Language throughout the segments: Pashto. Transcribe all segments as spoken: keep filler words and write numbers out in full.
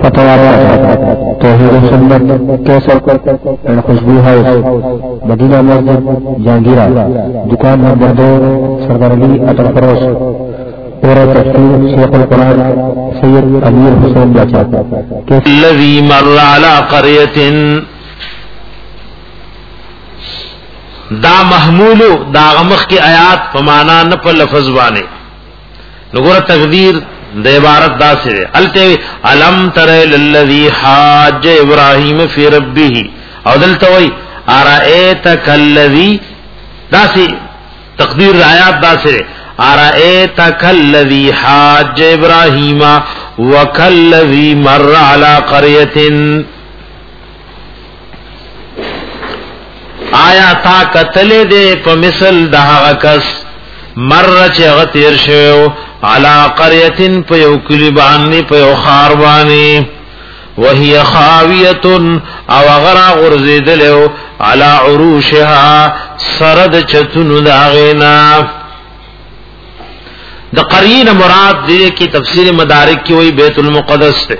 पतवारा Tauheed Sunnat cassette and Khushboo house Madina Masjid Jahangira दुकान नंबर दो सरदार अली अटल फरोश और तफसीर शेखुल कुरान सैयद अमीर हुसैन बाचा الذي مر على قرية دا محمولو دا غمخ کی آیات پمانا نه په لفظ باندې نګور تقدیر د عبارت دا سره الته علم تر للذي حاج ابراهيم في ربه او دلته وي ارایتک الذي دا سي تقدیر آیات دا سره ارایتک الذي حاج ابراهيم وكالذي مر على قريه آیا تا قتل دے په مثل دغه کس مر چې غتیر شو علا قريه په یو کلی باندې په یو خار باندې وهي خاويه او غرا غرزیدلو علا عروشها سرد چتون داغینا د قرین مراد دې کی تفسیر مدارک کی وہی بیت المقدس ته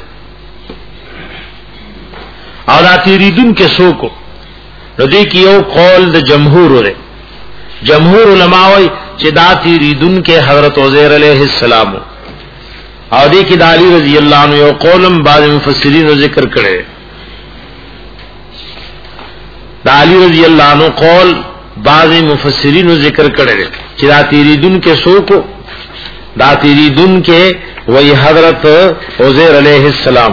او دا تیریدون کې سوکو ردی کی یو قول د جمهور لري جمهور علماء وی چې دا تیریدون کې حضرت عزیر علیہ السلام او دې کې د علی رضی الله عنه یو قولم بعض مفسرین ذکر کړي د علی رضی الله عنه قول بعض مفسرین ذکر کړي چې دا تیریدون کې سوکو دا تیریدون کې وی حضرت عزیر علیہ السلام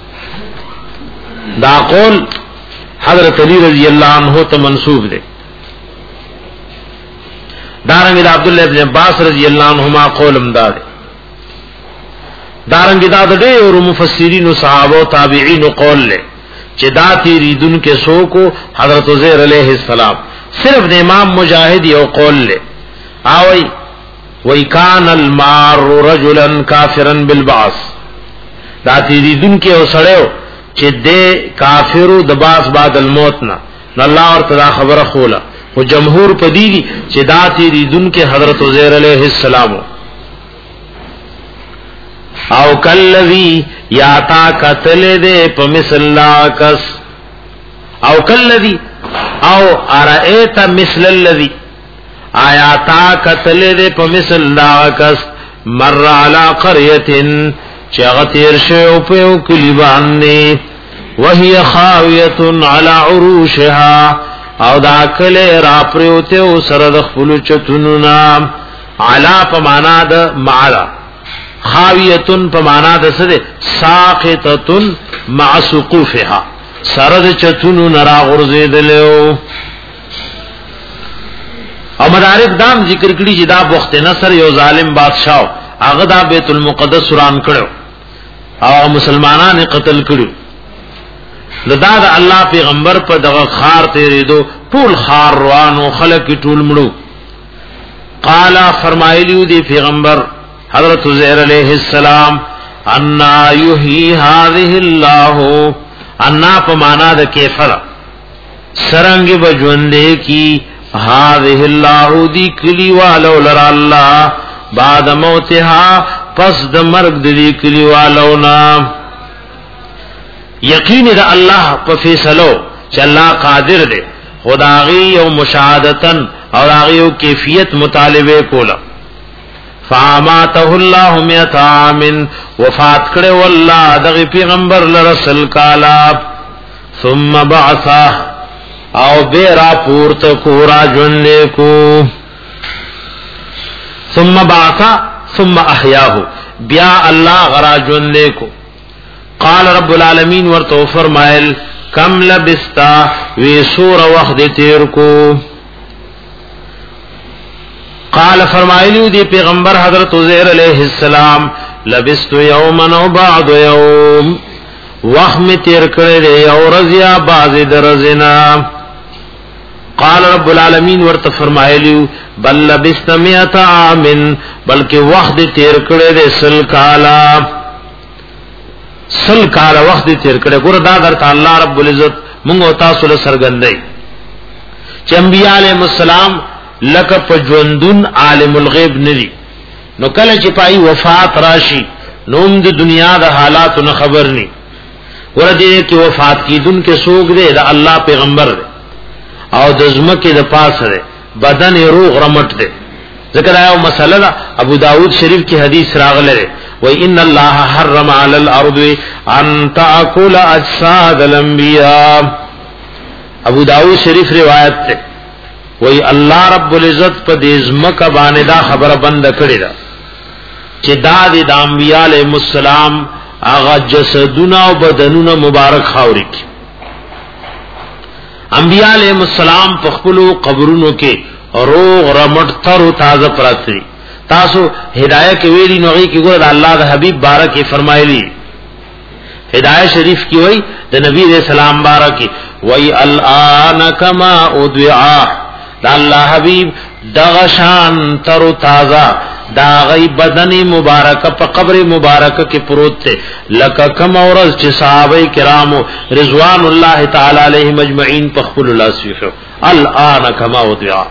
دا قول حضرت علی رضی اللہ عنہ ته منسوب دے دارنګ د عبد الله ابن عباس رضی اللہ عنہما قول امداد دارنګ د ډېر مفسرین او صحابه او تابعین قول له چې دا تیریدون کې سو کو حضرت عزیر علیہ السلام صرف د امام مجاہد یو قول له اوئی وای کان المار رجلا کافرا بالبعث دا تیریدون کې اوسړیو چې دې کافرو د باس بعد الموت نه الله ورته خبره خوله او جمهور پدیږي چې دا تیریدون کې حضرت عزیر علیہ السلام او کلذی یا تا قتل دې په مثل لاکس او کلذی او ارایت مثل الذی آیاتا قتل دې په مثل لاکس مر علی قريه چغتیر شو په کلی باندې وهي خاويه على عروشها او دا کله را پروته او سره د خپل چتونو نام علا په معنا د معلا خاويه په معنا د سره ساقطه مع سقوفها سره د چتونو نرا غرزیدلو او مدارک دام ذکر کړي چې دا بخت نصر یو ظالم بادشاہ هغه دا بیت المقدس وران کړو او مسلمانان قتل کړو لدا دا الله پیغمبر په دغه خار تیرېدو ټول خار روانو خلک ټول مړو قال فرمایلیو دی پیغمبر حضرت عزیر علیہ السلام ان یحیی هذه الله ان په معنا د کیفر سرنګ بجوندې کی هذه الله دی کلی والو لرا الله بعد موتها پس د مرګ د دې کلی والو نا یقین د الله په فیصلو چې الله قادر دی خدای او مشاهدتن او هغه یو کیفیت مطالبه کوله فاماته الله مئة عام وفات کړه والله دغه پیغمبر لرسل کالا ثم بعثه او بیرا پورت کو را جننے کو ثم بعثا ثم احیاه بیا اللہ غرا جننے کو قال رب العالمین ورتو فرمائل کم لبستا وی سور وقت تیر کو قال فرمائلیو دی پیغمبر حضرت عزیر علیہ السلام لبست یوما و بعد یوم وقت میں تیر کرے او رضیا بعض درزنا قال رب العالمین ورته فرمایلیو بل لبست مئة عام بلکہ وخت تیر کړه دې سل کالا سل کالا وخت تیر کړه ګور دا درته الله رب العزت موږ او تاسو له سرګندای چې انبیاء علیهم السلام لکه پجوندون عالم الغیب ندی نو کله چې پای وفات راشي نوم د دنیا د حالاتو نه خبر ني ورته کې وفات کیدون کې سوګ دے دا الله پیغمبر دے او د زمکه د پاسه دے بدن روغ رمټ دے ذکر آیا مسئلہ دا ابو داود شریف کی حدیث راغلے وی ان اللہ حرم علی الارض ان تاکل اجساد الانبیاء ابو داود شریف روایت تے وی اللہ رب العزت پا دیزمک باندې خبر بند کړی دا چې دا د انبیاء علیهم السلام آغا جسدونه او بدنونه مبارک خاوري کی انبیاء علیهم السلام په خپل قبرونو کې روغ رمټ تر تازه پراتی تاسو ہدایت کې ویلي نوغي کې ګور الله د حبیب بارک فرمایلی ہدایت شریف کی وای د نبی رسول سلام بارک وای الان کما ادعا د الله حبیب دغشان تر تازه دا غی بدن مبارک په قبر مبارک کې پروت ته لک کم اورز چې صحابه کرامو رضوان الله تعالی علیهم اجمعین په خپل الله سیفو الان کما ودعا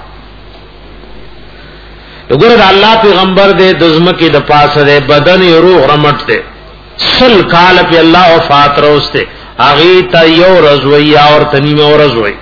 وګوره الله پیغمبر دې دزمکه د پاسه دې بدن روح رمټ ته سل کال په الله وفات روسته اغه ته یو رزوی اور تنیمه اور رزوی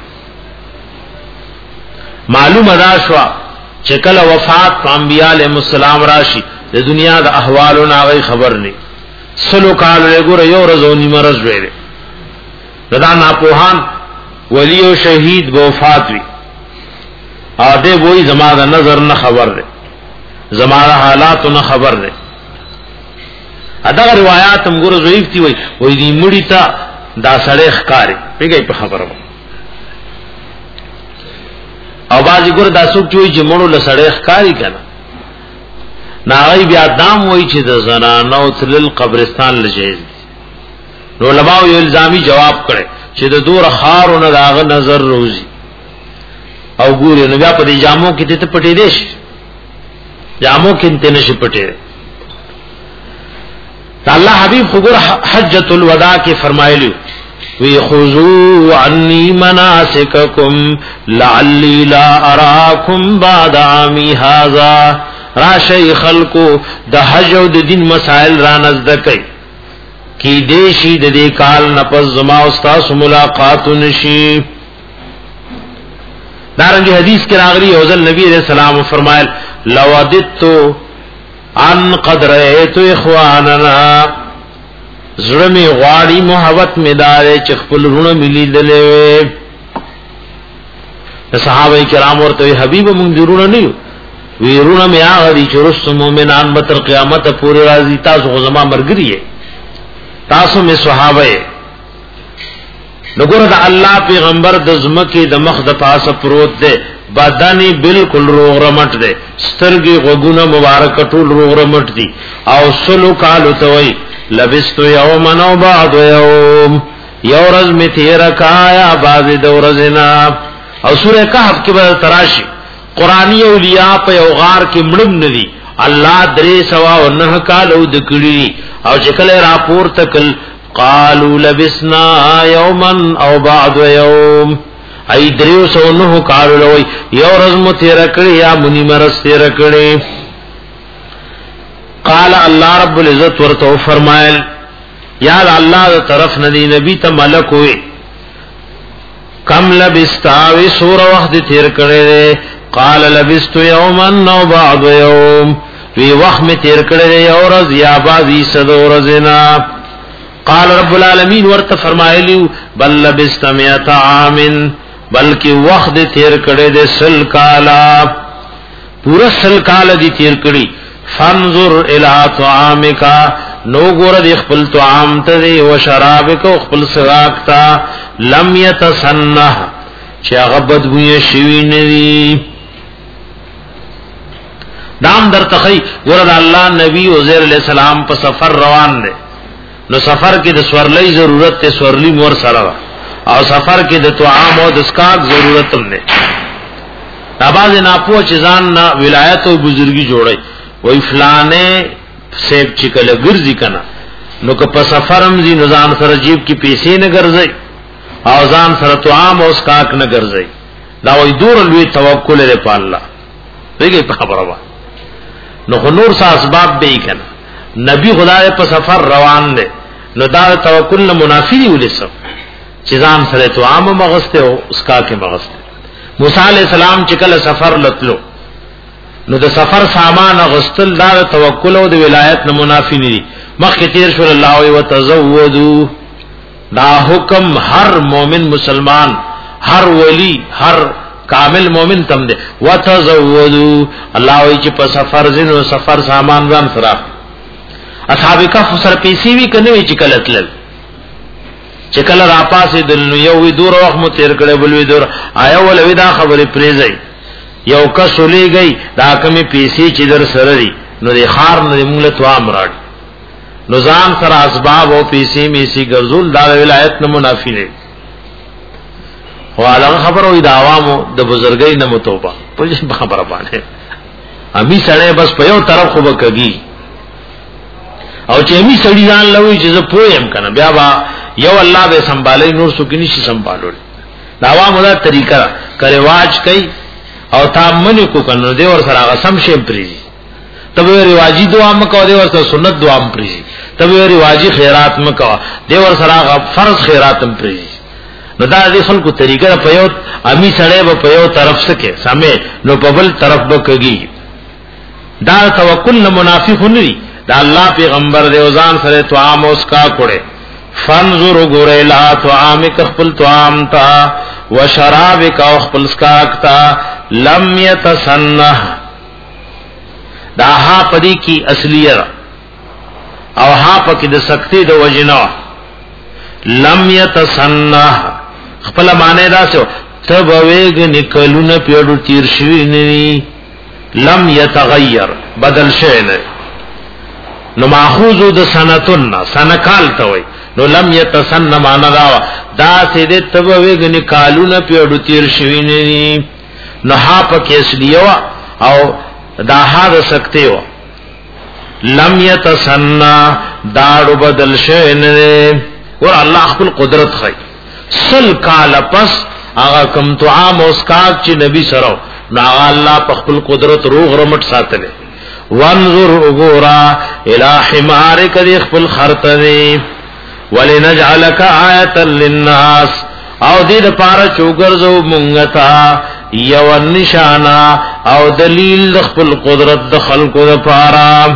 معلوم ادا شو چې کله وفات انبیاء علیهم السلام راشي د دنیا د احوالو نه خبر نه سلو کال وګوره یو رزونی مرز ویل دا نه پوهان ولی او شهید به وفات وی ا دې وای زماده نظر نه خبر ده زماده حالات نه خبر ده ادا روایت هم ګوره ضعیف دي وای وای دې مړی تا دا سړی ښکاری پیګي په خبره او بازی ګور داسو چوي چې مړو لسړې ښکاری کنه ناغي بیا دام وای چې د زنانو تل قبرستان لجیز نو علماء یو الزامي جواب کړي چې د دور خارونه داغه نظر روزي او ګوري نو بیا په دې جامو کې ته پټې دیش جامو کې ته نشي پټې الله حبيب خبر حجۃ الوداع کې فرمایلی وی خذو عني مناسککم لعلی لا اراکم بعد عامی هذا راشی خلقو د حج او د دین مسائل را نزدکی کی دیشی د دې کال نپس زما استاد ملاقات نشي دارنګه حدیث کې راغلی او ځل نبی رسول الله فرمایل لودت ان قد رأيت اخواننا زړمی غواړي محبت مدار چې خپل رونه ملي دلې صحابه کرام ورته حبيب مونږ درونه نه ویرونه میا غړي چې رس مومنان به تر قیامت پورې راځي تاسو زما مرګري تاسو می صحابه نګور د الله پیغمبر د زمکه د مخ د پاسه پروت دی بدن بالکل روغ رمټ دی سترګي غوګونه مبارک ټول روغ رمټ دي او سلو کال توي لبستو یومن او بعد یوم یورز می تیر کایا باز دورزنا او سورہ کہف کې به تراشی قرآنی اولیاء په یو غار کې مړم ندي الله درې سوا او نه کال او د کړي او چې کله راپور تکل قالوا لبسنا یومن او بعد یوم ای دریو سو نه کال لوي یورز مو تیر کړی یا منی مرز تیر کړی قال الله رب العزت ورته فرمایل یا الله طرف ندی نبی ته ملک وې کم لبستاوی سور وخت تیر کړي قال لبست یوما او بعد یوم وی وخت می تیر کړي یو ورځ یا بازی صد ورځنا قال رب العالمین ورته فرمایلی بل لبست مئات عام بلکې وخت تیر کړي د سل کالا پورا سل کال دی تیر کړي فانظر الى طعامك نو ګور د خپل طعام ته او شرابک او خپل سراک تا لم يتسنه چې هغه بدبوې شوی ندي دام در تخی ګور د الله نبی عزیر علیہ السلام په سفر روان دي نو سفر کې د سورلۍ ضرورت ته سورلی مور سره او سفر کې د طعام او د اسکاک ضرورت هم نه ناباز نه پوه چې ځان نه ولایت او بزرګي جوړي وی فلانے سیب چکل گرزی کنا نو که پا سفرم زی نظام سر جیب کی پیسے نگرزی او ځان سره طعام او اسکاک نگرزی دا وی دور لوی توکل لري په الله دیګه په خبره وا نو نور سا اسباب به کنا نبی خدای په سفر روان دي نو دا توکل نه منافی دی ولسو چې ځان سره تو عام مغسته او اسکا کې مغسته. موسی علیہ السلام چې کله سفر لتلو نو د سفر سامان غستل دا توکل او د ولایت نه منافی نه دي. مخکې تیر شو الله او وتزودوا دا حکم هر مومن مسلمان هر ولی هر کامل مومن تم دے وتزودوا الله وی چې په سفر زینو سفر سامان ځان سره. اصحاب کهف سره پیسې وی کنه وی چې کله تل چې کله را پاسې دل یو وی دور وخت مو تیر کړي بل وی دور آیا ول وی دا خبره پریزي یو کسولې گئی دا کمی پیسې چې در سره دي نو د خار نه موږ ته امراډ نظام سره اسباب او پیسې میسي ګرځول دا ولایت نه منافی نه. والا خبر وي د عوامو د بزرګۍ نه متوبه په خبره باندې امي سره بس په یو طرف خو بکږي او چې امي سړي ځان لوي چې زه پوهم کنه بیا با یو الله به سنبالي نور څوک نشي سنبالول. د عوامو دا طریقہ کرواج کوي او تامن کو کنه دی ور سره سم شي پریزي تبه رواجی دعا مکو دی ور سره سنت دعا م پریزي تبه رواجی خیرات مکو دی ور سره فرض خیرات م پریزي. نو دا دې خلکو طریقه په یو امي سړی په یو طرف سکے سمې نو په بل طرف بکږي. دا توکل نه منافق نه دي. دا الله پیغمبر دې وزان سره توام اوس کا کړي فانظر غره لا توامک خپل توام تا وشرابک او خپل سکاک تا لم يتسنه دا ها پدی کی اصلیه او ها پکې د سکتی د وجنا لم يتسنه خپل معنی دا سو تب ویګ نکلونه پیړو تیر شوی نه لم يتغیر بدل شي نه نو ماخوذ د سنتن سنکال ته وای نو لم يتسن معنا دا دا سې د تب ویګ نکالونه پیړو تیر شوی نه نو ها پکې اصلیه او دا ها د سکتی و لم يتسن داړو بدل شي نه ور الله خپل قدرت خي سل کال پس هغه کم تو عام اوس کا چې نبی سره نا الله په خپل قدرت روغ رمټ ساتل. وانظر غورا الى حمارک دی خپل خرطنی ولنجعلک آیه للناس او دې د پاره چوغرزو مونږتا یو نشانا او دلیل د خپل قدرت د خلقو د پاره.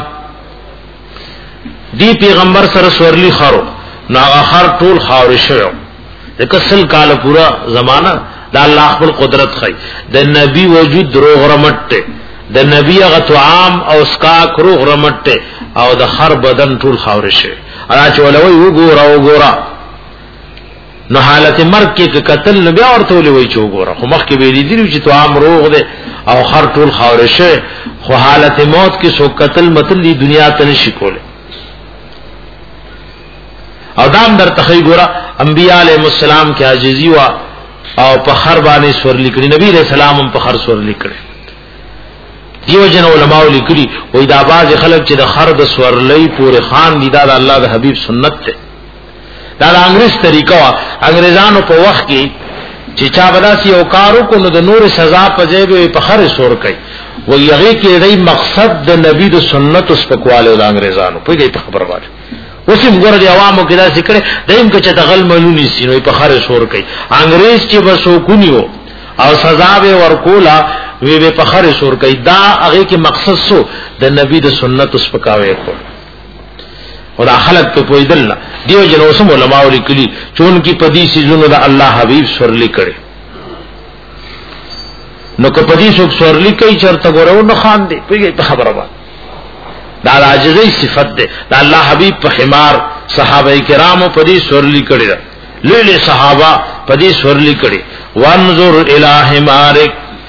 دی پیغمبر سره سورلی خرو ناغه خر ټول خاور شو د کسل کال پورا زمانہ د الله خپل قدرت خي د نبی وجود دروغ رمټ د نبی هغه طعام او اسکا کروغ رمټ او د خر بدن ټول خاور شي انا چولوي وګورا وګورا نو حالت مرګ کې قتل نبی اورته ولوي چې وګورا خو مخ کې ویلي دي چې طعام روغ ده او خر ټول خاور شي خو حالت موت کې سو قتل متل دی دنیا ته نشي کوله. او دام در تخی ګورا انبیاء علیہ السلام کې عاجزی وا او په خر باندې سور لیکړي نبی علیہ السلام هم په خر سور لیکړي. دیو جن علماء لیکلي وې دا باز خلک چې د خر د سور لې پورې خان دي دا د الله د حبیب سنت ته دا د انګریز طریقه وا انګریزانو په وخت کې چې چا بداسي او کارو کو نو د نور سزا په ځای په خر سور کوي و یغه کې دې مقصد د نبی د سنت اوس په کواله د انګریزانو په دې خبر وایي وسیم ګور دي عوامو کې دا ذکر دیم کې چې دغل ملونی سینوي په خره شور کوي انګريز چې بسو کونیو او سزا به ورکولا وی به په خره شور کوي دا هغه کې مقصد سو د نبی د سنت اوس پکاوي کو او دا خلق په پویدل دیو جنو سم علماء لیکلي چون کی پدی سيزونو د الله حبيب سورلی کړي نو که پدی سو سورلی کوي چرته ګورو نو خان دي په خبره ده دا عاجزی صفت ده دا الله حبیب په حمار صحابه کرامو په دې سورلی کړي لیل صحابه په دې سورلی کړي. وانظر الی حمارک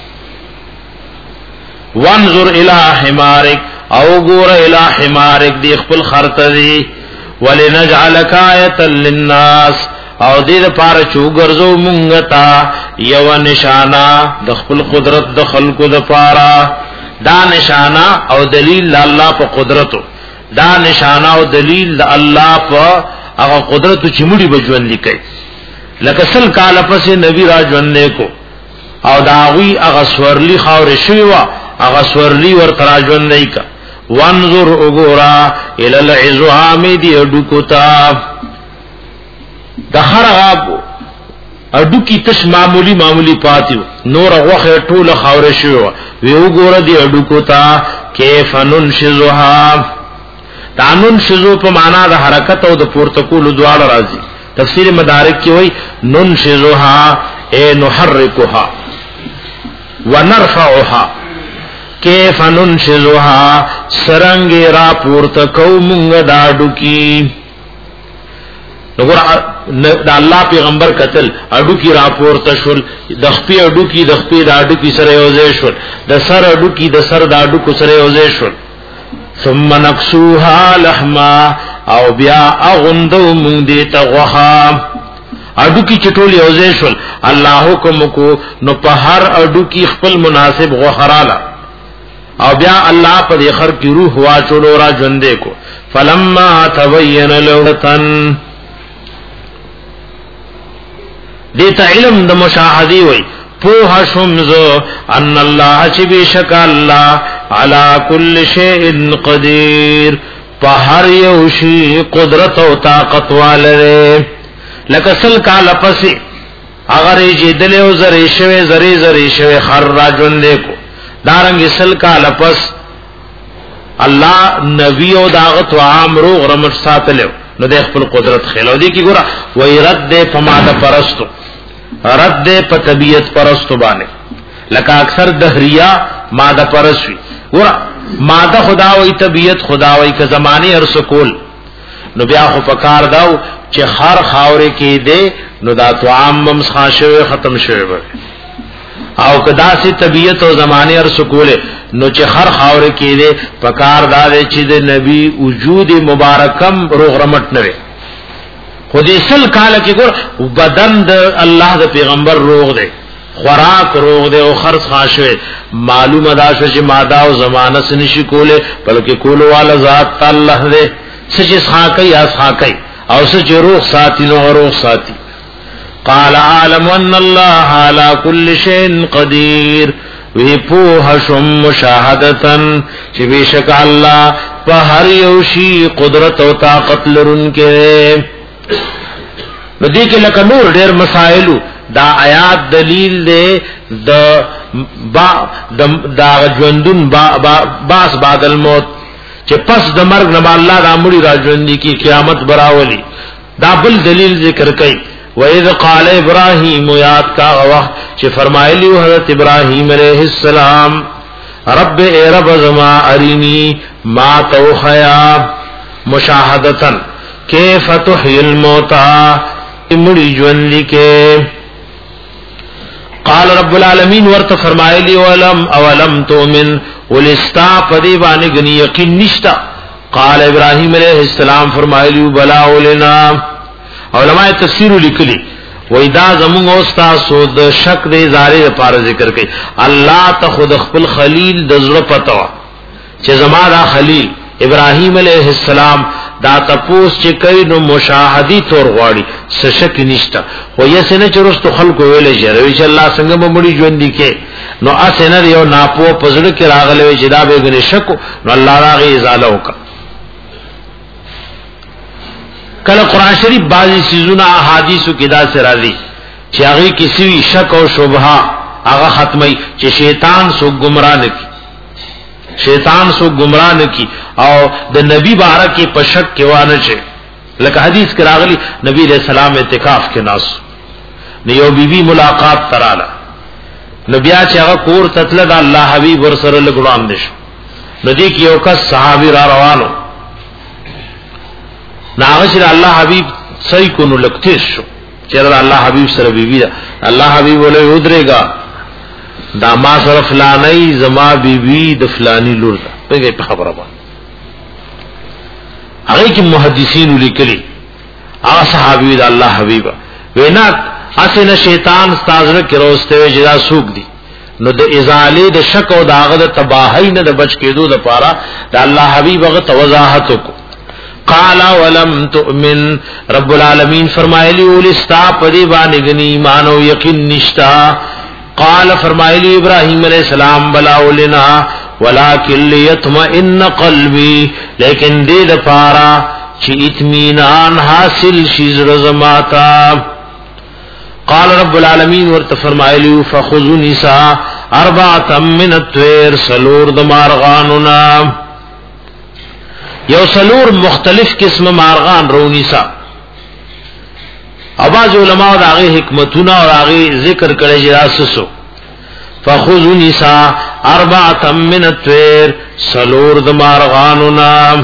وانظر الی حمارک او ګور الی حمارک دی خپل خرطی ولنجعلک آیه للناس او دې لپاره چوغرزو مونږ ته یو نشانه د خپل قدرت د خلقو د پاره دا نشانہ او دلیل الله په قدرتو دا نشانہ او دلیل الله په هغه قدرت چې مړي بجوان لیکي لکه سل کال پس نبی را ژوند کو او داوی هغه سورلی خاور شوی وا هغه سورلی ور تر ژوند نه کا وانظر وګورا ال العظام دی ډکوتا د خرغاب اډو کی تش معمولی معمولی پاتیو نور غوخه ټوله خاور شو وی وګوره دی اډو کو تا کیف ننشزها تانن شزو په معنا د حرکت او د پورتکول دوال راځي تفسیر مدارک کې وای ننشزها اے نحرکها ونرفعها کیف ننشزها سرنگ را پورتکو مونږ داډو کی نګور د الله پیغمبر قتل اډو کی راپورته شول د خپې اډو کی د خپې د اډو کی سره یوځای شول د سر اډو کی د سر د اډو کو سره یوځای شول ثم نقصوها لحما او بیا اغندو مونږ دې ته غوخه اډو کی چټول یوځای شول الله حکم کو نو په هر اډو کی خپل مناسب غوخراله او بیا الله په دې خر کی روح واچولو را ژوندې کو فلما تبين له تن دیتا علم د مشاهدی وی پوها شمزو ان الله چې بشک الله علی کل شیء قدیر په هر یو شی قدرت او طاقت والره لکه سل کال پسې اگر یې دل او زری شوی زری زری شوی خر را ژوندې کو دارنګ سل کال پس الله نبی او داغت و عام روغ رمټ ساتلو نو د خپل قدرت خلو دی کی ګره وای رد په ماده پرستو رد په طبیعت پرستو باندې لکه اکثر دهریا ماده پرسوي ګره ماده خدا وای طبیعت خدا وای که زمانه ارسکول نو بیا خو پکار داو چې خر خاورې کې دی نو دا تو عام ممس خاصه ختم شوی او کدا سي طبیعت او زمانه ارسکول نو چې خر خاورې کې دی پکار دا چې د نبی وجود مبارکم روغ رمټ نه خودی سل کال کې ګور بدن د الله د پیغمبر روغ دی خوراک روغ دی او خرص خاصه معلومه دا چې ماده او زمانه سنشي کوله بلکې کولو والا ذات الله دی سچ خاکې یا خاکې او سچ روغ ساتي نو روغ ساتي قال عالم ان الله على كل شيء قدير وی پوها شم مشاهدتن چې بشک الله په هر یو شی قدرت او طاقت لرونکي نو دې کې لکه نور ډېر مسائل دا آیات دلیل دی د با د ژوندون با باس بعد الموت چې پس د مرګ نه الله د امر راځوندي کی قیامت براولي دا بل دلیل ذکر کړي وَإِذْ قَالَ إِبْرَاهِيمُ یاد کا وقت چې فرمایلی حضرت ابراهیم علیہ السلام رب اے رب زما ارینی ما توخیا مشاهدتن کیف تحیی الموتى مڑی ژوندۍ کې قال رب العالمین ورته فرمایلی ولم اولم تؤمن ولستا پدی باندې غنی یقین نشتا قال ابراهیم علیہ السلام فرمایلی بلا ولنا علماء تفسیر لیکلی وای دا زموږ استاد سود شک دې زاره لپاره ذکر کړي الله ته خود خپل خلیل د زړه پتو چې زماده خلیل ابراهیم علیہ السلام دا تپوس چې کوي نو مشاهدی تور غواړي څه شک نشته خو یې سينه چرستو خلکو ویلې جره چې الله څنګه مړي ژوند دي کې نو اسنه یو ناپو پزړه کې راغلي چې دا به غني شک نو الله راغي ازاله وکړه کله قران شریف بعضی سيزونه احادیثو کې دا سره راځي چې هغه کسی شک او شبهه هغه ختمي چې شیطان سو گمراه نکي شیطان سو گمراه نکي او د نبی بارک په شک کې وانه شي لکه حدیث کې راغلي نبی رسول سلام اعتکاف کې ناس نیو بیبي ملاقات تراله نبی چې هغه کور تتل د الله حبيب ور سره لګوان دي نو دې کې یو کس صحابي را روانو ناغشر الله حبیب صحیح کو نو لکتیش شو چیرې الله حبیب سره بیبی دا الله حبیب ولې ودرېګا دا ما سره فلانی زما بیبی د فلانی لور ده په خبره باندې هغه کې محدثین لیکلي هغه صحابي دا الله حبیب وینا اسنه شیطان استاذره کې روسته جدا سوق دي نو د ازاله د شک او داغه د تباہی نه د بچ کېدو لپاره دا الله حبیب هغه توضاحت کو قال ولم تؤمن رب العالمین فرمایلی ولستا پدی باندې غنی ایمان او یقین نشتا قال فرمایلی ابراہیم علیہ السلام بلا ولنا ولکن لیطمئن قلبی لیکن دې د پارا چې اطمینان حاصل شي زماتا. قال رب العالمین ورته فرمایلی فخذوا نساء اربعه من الطير سلور د مارغاننا یو سلور مختلف قسم مارغان رونیسا. اواز علماء دا غي حکمتونه او هغه ذکر کړي چې راسسو فخذوا نساء اربعه من الطير سلور د مارغاننا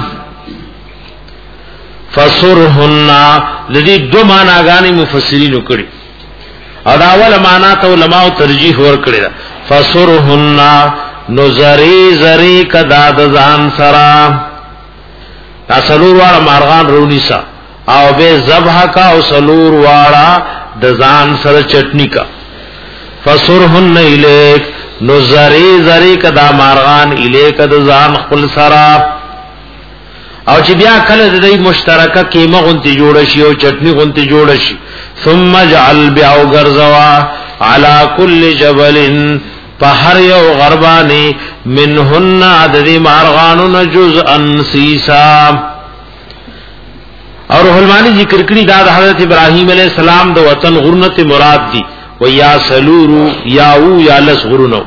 فسرهن لدی دو معناګانی مفسرین کړي او دا اول معنا ته علماء ترجیح ور کړی فسرهن نظری زری کدا د ځان سرا سلور واړه مارغان رونیسا او به ذبح کا او سلور واړه د ځان سره چټنی کا فسرهن الیک نظری زری کدا مارغان الیک د ځان خپل سرا او چې بیا کله د دې مشترکه کیمه غونتی جوړ شي او چټنی غونتی جوړ شي ثم جعل بیا غرزوا على كل جبل فهر یو غربانی منهن عدد مارغانون جزءا سیسا. اور روح المانی ذکر کړي دا حضرت ابراهیم علیہ السلام د وطن غرنت مراد دی و یا سلور یا او یا لس غرنو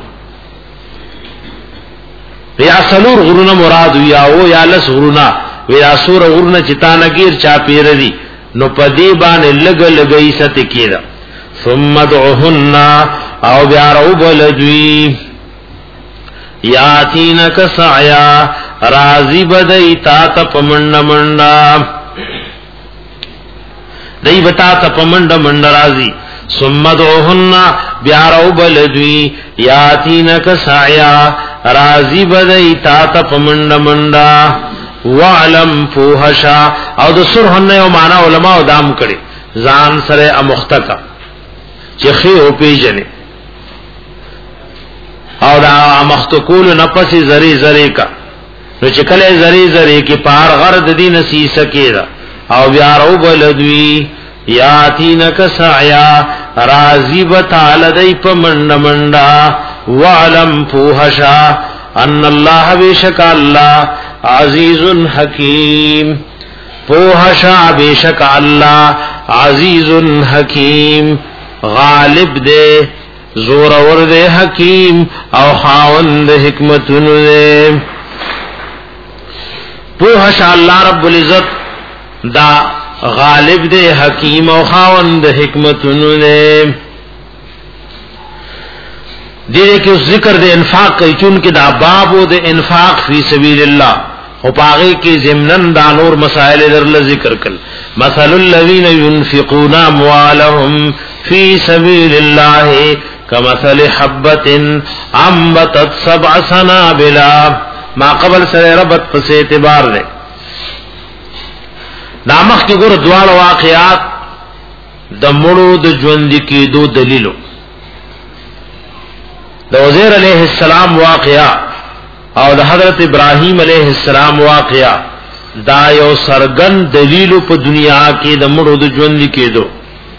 یا سلور غرنه مراد یا او یا لس غرنا ویا سور غرنه چتانگیر چا پیر دی نو پدی باندې لګ لګی ست کیدا ثم دعهن او بیا رو بلدوی یاتینک سعیا رازی بدئی تا تا پمنڈ منڈا دی بتا تا پمنڈ منڈ رازی ثم دعهن بیا رو بلدوی یاتینک سعیا رازی بدئی تا تا پمنڈ منڈا وعلم فوحشا او د سرهن یو معنا علماء دام کړي ځان سره امختکا چې خې او پیجنې او دا مختکول نفس زری زری کا نو چې کله زری زری کې پار غرد دین سی سکیدا او بیا رو بلدوی یاتینک سعیا رازی بتعال دی پا منڈ منڈا وعلم فوحشا ان اللہ بیشک اللہ عزیز حکیم فوحشا بیشک اللہ عزیز حکیم غالب دے زور ور دے حکیم او خاوند حکمتن دے. فوحشا اللہ رب العزت دا غالب دے حکیم او خاوند حکمتن دے. دیدے کہ اس ذکر دے انفاق کئی چون کہ دا بابو دے انفاق فی سبیل اللہ او پاغی کی ضمنن دا نور مسائل در ذکر کل مثل الذین ينفقون اموالهم فی سبیل اللہ کمثل حبت انبتت سبع سنابلا ما قبل سر ربط پس اعتبار دے نامخ کی گر دوال واقعات دا مڑو دا جوندی کی دو دلیلو دا عزیر علیہ السلام واقعہ او دا حضرت ابراہیم علیہ السلام واقعہ دا یو سرگن دلیلو پا دنیا کی دا مڑو دا جوندی کی دو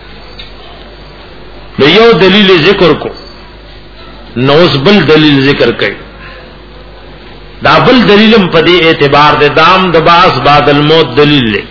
یو دلیل ذکر کو نوز بل دلیل ذکر کئی دا بل دلیلم پا دی اعتبار دے دام دا باس بعد الموت دلیل لے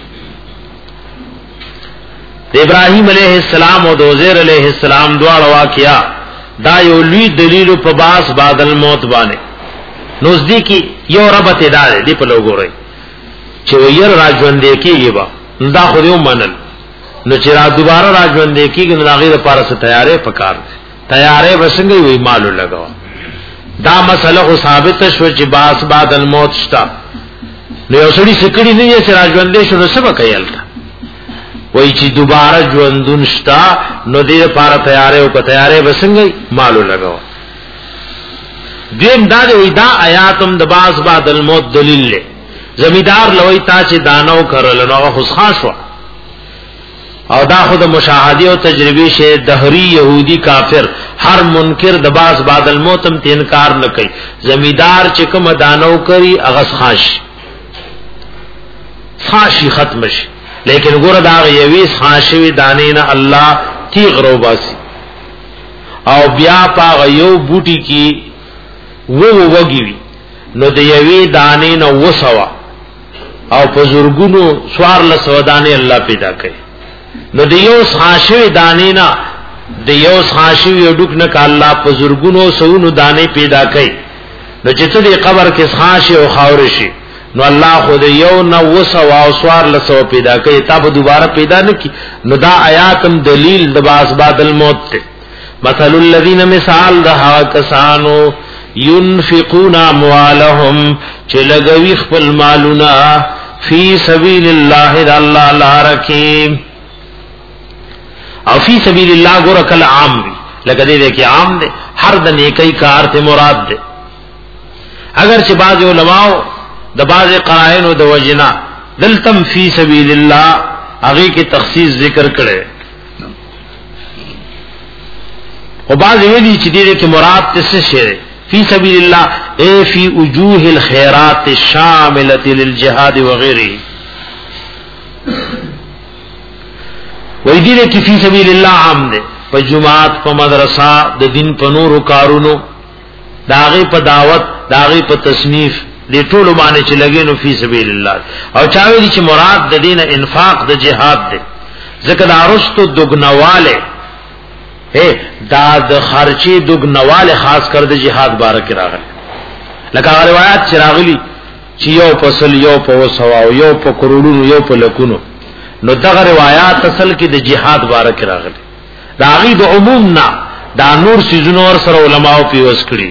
دا ابراہیم علیہ السلام او دا عزیر علیہ السلام دوار واقعہ دا یو لوی دلیل په باس بعد الموت باندې نزدیکی یو ربط دار دی په لوګو رہی چې ویر راځوندې کیږي با دا خو یو منل نو چې را دوباره راځوندې کیږي نو هغه لپاره څه تیارې پکار تیارې وسنګي وی مالو لگاو دا مسله خو ثابت شو چې باس بعد الموت شتا نو یو سړي سکړي نه یې چې راځوندې شو نو څه وکایلتا وای چې دوباره ژوندون شتا نو دې لپاره تیارې او تیارې وسنګي مالو لگاو دیم دا دی دا آیاتم د باس بعد الموت دلیل له زمیدار لوی تا چې دانو کړل نو خو خاص او دا خود مشاهده او تجربه شه دهری يهودي کافر هر منکر د باس بعد الموت هم انکار نه کوي زمیدار چې کوم دانو کوي اغس خاص خاصي ختم شي لیکن ګور دا یوي خاصوي دانې نه الله تیغ رو باسي او بیا پاغ یو بوټي کی وو وګي نو د یوي دانې نه وسوا او په زورګونو سوار له سودانه الله پیدا کړي نو دیو خاصه دانینا دیو خاصه یو ډوک نه ک الله په زورګونو سونو دانه پیدا کړي نو چې ته دې قبر کې خاصه او خاور شي نو الله خود یو نو وسو او سوار له سو پیدا کړي تاب دوباره پیدا نه کی نو دا آیاتم دلیل د باس بعد الموت ته مثل الذين مثال ده کسانو ينفقون اموالهم چې لګوي خپل مالونه فی سبیل الله د الله لپاره کې او فی سبیل الله ګور کل عام وی لکه دې کې عام ده هر د نیکی کار ته مراد ده اگر چې بعض علماء د بعض قرائن او د وجنا دلتم فی سبیل الله هغه کې تخصیص ذکر کړي او بعض ویلي چې دې کې مراد څه شی فی سبیل الله اے فی وجوه الخيرات الشامله للجهاد وغيره وې دې کې فی سبیل الله عام ده په جمعات په مدرسه د دین په نورو کارونو داغه په دعوت داغه په تصنیف دې ټول باندې چې لګینو فی سبیل الله او چاوي چې مراد د دین انفاق د جهاد ده ځکه دا ارستو دغنواله اے دا د خرچي دغنواله خاص کر د جهاد بارک راغله لکه روایت چې راغلي چې یو فصل یو په وسوا یو په کروڑونو یو په لکونو نو دغه روایت اصل کې د جهاد بارک راغله دا غي د عموم نه دا نور سيزونو ور سره علماء پیوس کړي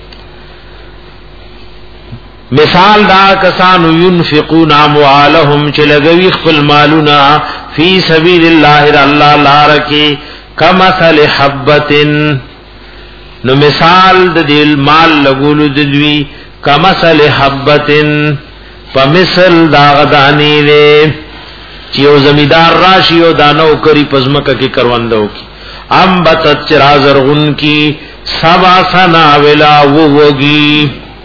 مثال دا کسانو ينفقون اموالهم چې لګوي خپل مالونه فی سبیل الله الله لار کې کمثل حبتن نو مثال د دې مال لګولو د دوی کمثل حبتن پمثل دا غدانی له چې یو زمیدار راشي او دانو کری پزمکه کې کروندو کی ام بتت چرازرغن کی سبا سنا ولا ووگی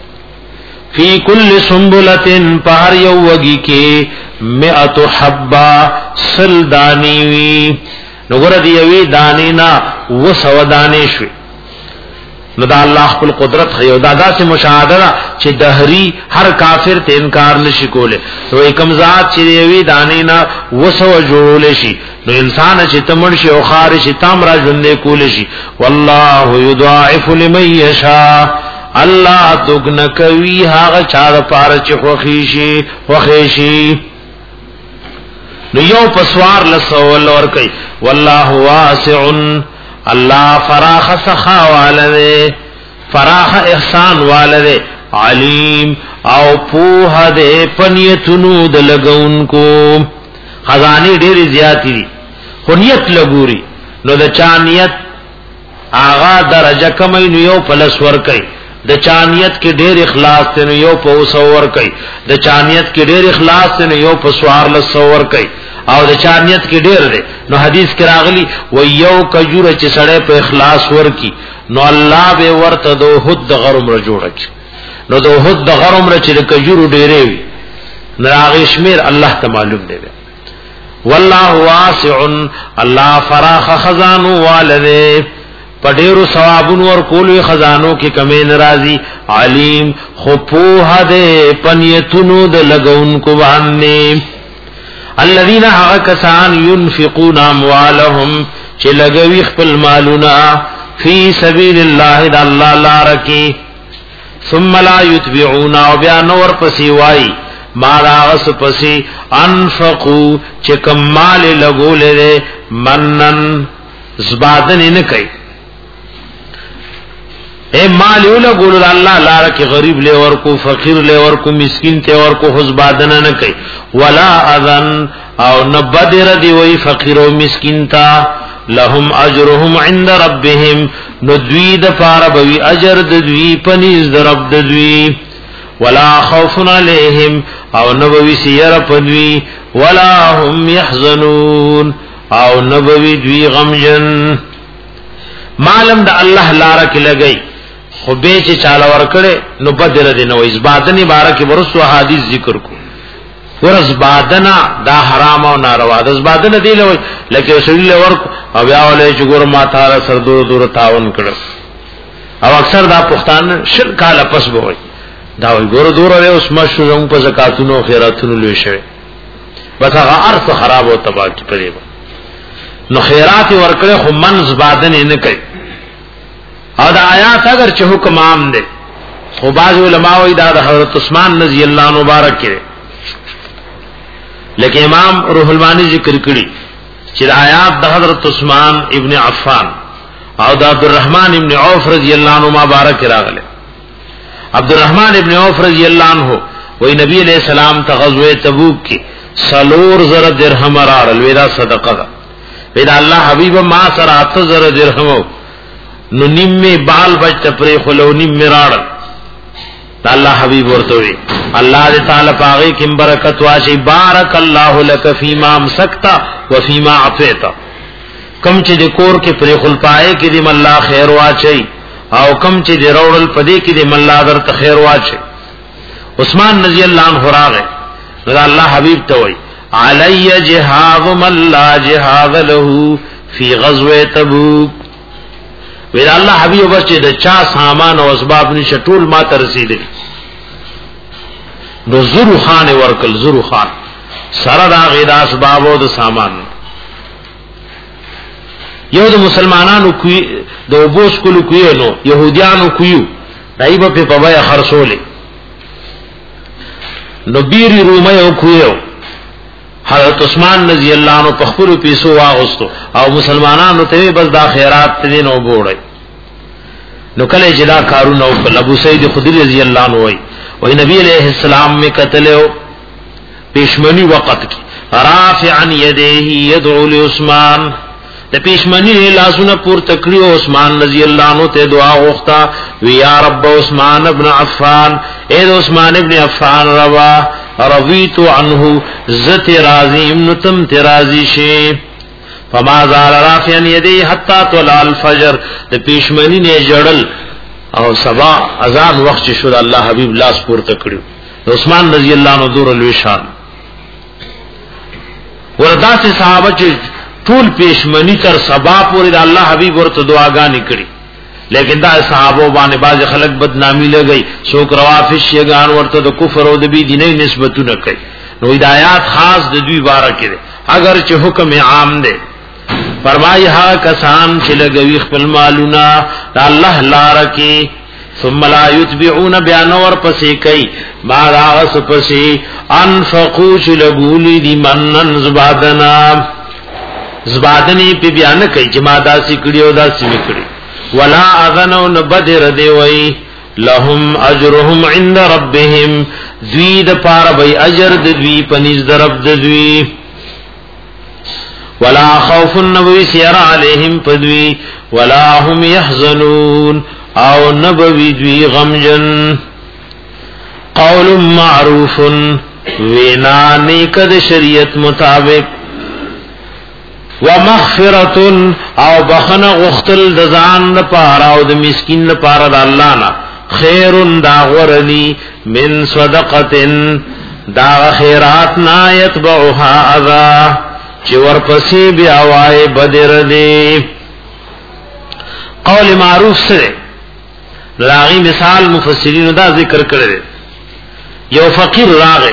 فی کل سنبلتن پہر یو وگی کے مئت حبا سل دانیوی نگر دیوی دانینا و سو دانیشوی نو دا اللہ خپل قدرت خیو دادا سے مشاہدہ چھ دہری ہر کافر تے انکار نشی کولے تو ایکم ذات چھ دیوی دانینا و سو جوڑولے شی نو انسان چھ تمن شی او خار شی تامرا جندے کولے شی واللہ یضاعف لمن یشاء اللہ دگن کوي هغه چا د پاره چې خوخیشي خوخیشي نو یو پسوار لسول ور کوي والله واسع الله فراخ سخا والده فراخ احسان والده علیم او پوها ده پنیتونو د لګونکو خزانه ډېری زیاتی دي خنیت لګوري نو د چانیت آغا درجه کمای نو یو پلس ور کوي د چانیت کې ډېر اخلاص ته یو په وسور کوي د چانیت کې ډېر اخلاص ته یو په سوار لسور کوي او د چانیت کې ډېر دی نو حدیث کې راغلی و یو کجوره چې سړی په اخلاص ورکی نو الله به ورته دو حد غرم را جوړ کی نو دو حد غرم را چې د کجورو ډېرې وي نراغی شمیر الله ته معلوم دی والله واسع الله فراخ خزانو والده پډېرو ثوابونو ور کولو خزانو کې کمې ناراضي علیم خو په هده پنیتونو د لګونکو باندې الذين حقسان ينفقون اموالهم چې لګوي خپل مالونه فی سبیل الله د الله لار کې ثم لا يتبعون او بیا نور پسې وای ما راغس پسې انفقوا چې کمال لګولې منن زبادن نه کوي اے مال یو لګول الله لار کې غریب له ورکو فقیر له ورکو مسکین ته ورکو حسبادن نه کوي ولا اذن او نبدر دی وی فقیر او مسکین تا لهم اجرهم عند ربهم ندوی د پار بوی اجر د دوی پنیز د رب د دوی ولا خوف علیہم او نبوی سیر پدوی ولا هم يحزنون او نبوی دوی غمجن معلوم د الله لار کې لګئی خو به چې چاله ورکړي نو بدل دي نو اسبادنی بارکه ورسو حدیث ذکر کو ورس بادنا دا حرام او ناروا د اسبادنه دی لوي لکه رسول الله ورک او بیا ولې چې ګور ما تعالی سر دور دور تاون کړ او اکثر دا پښتان شرک کاله پس بوي دا وی ګور دور له اوس مشروع په زکاتونو خیراتونو لوي شوی بس هغه ارث خراب او تباہ کی پرې نو خیرات ورکړه خو منز بادن نه کوي او دا آیات اگر چې حکم عام دي خو بعض علماء وی دا د حضرت عثمان رضی الله عنه مبارک کړي لیکن امام روح المانی ذکر کړي چې آیات د حضرت عثمان ابن عفان او د عبدالرحمن ابن عوف رضی الله عنه مبارک راغله عبدالرحمن ابن عوف رضی الله عنه وی نبی علیہ السلام ته غزوه تبوک کې سلور زر درهم راړل ودا صدقه ده ودا الله حبیب ما سره اته زر درهم نو نیمه بال بچ پرې خلو نیمه راړل الله حبیب ورته وی الله دې تعالی پاغي کې برکت واشي بارک الله لك فيما امسكت وفيما اعطيت کم چې د کور کې پرې خل پائے کې دې الله خیر واچي او کم چې دې روړل پدې کې دې الله درته خیر واچي عثمان رضی الله عنه راغه رضا الله حبیب ته وی علی جهاد من لا جهاد له فی غزوه تبوک وی الله حبیب بس چې د چا سامان او اسباب نشه ټول ما ته رسیدل نو زرو خان ورکل زرو خان سره دا غیر اسباب او د سامان یو د مسلمانانو کوي د وبوس کولو کوي نو يهوديانو کوي دایبه په پوهه خرصولې نو بیری رومه یو کویو حضرت عثمان رضی اللہ عنہ پخپلو پیسو واغستو او مسلمانانو ته بس دا خیرات تدین او بوڑای نو کله جدا کارون او کل ابو سید خدری رضی اللہ عنہ وی وی نبی علیہ السلام میں قتلو پیشمنی وقت کی رافعا یدیه یدعو لعثمان د پیشمنی لاسونه پور تکړیو عثمان رضی اللہ عنہ ته دعا غوښتا وی یا رب عثمان ابن عفان اے عثمان ابن عفان روا رضیت عنه ذت راضی ابنتم تراضی شی فما زال رافعا یدی حتا طلع الفجر د پیشمنی نه جړل او سبا اذان وخت شو الله حبیب لاس پور تکړیو عثمان رضی اللہ عنہ دور الوشان وردا سے صحابه چې ټول پیشمنی تر سبا پورې د الله حبیب ورته دعاګانې کړي لیکن دا صحابه باندې باز خلک بدنامي لګي څوک روافض شیګان ورته د کفر او د بی دیني نسبتونه کوي نو ہدایات خاص د دوی باره کړي اگر چې حکم عام دی فرمایي ها کسان چې لګوي خپل مالونه د الله لار کې ثم لا يتبعون بیان ور پسې کوي ما راغس پسې انفقوا لغولي دي منن زبادنا زبادنی پی بیان کئی جما داسی کڑی او داسی مکڑی ولا اغنو نبدر دیوئی لهم اجرهم عند ربهم دوی د پار بی اجر دوی پنیز در رب دوی ولا خوف نبوی سیر علیهم پدوی ولا هم یحزنون او نبوی دوی غمجن قول معروف وینا نیکد شریعت مطابق ومغفرۃ او بخنه غختل د ځان لپاره او د مسکین لپاره د الله نه خیر دا غرلی من صدقه دا خیرات نا یتبعها اذا چې ورپسې بیا وای بدر دی قول معروف سره راغي مثال مفسرین دا ذکر کړل یو فقیر راغی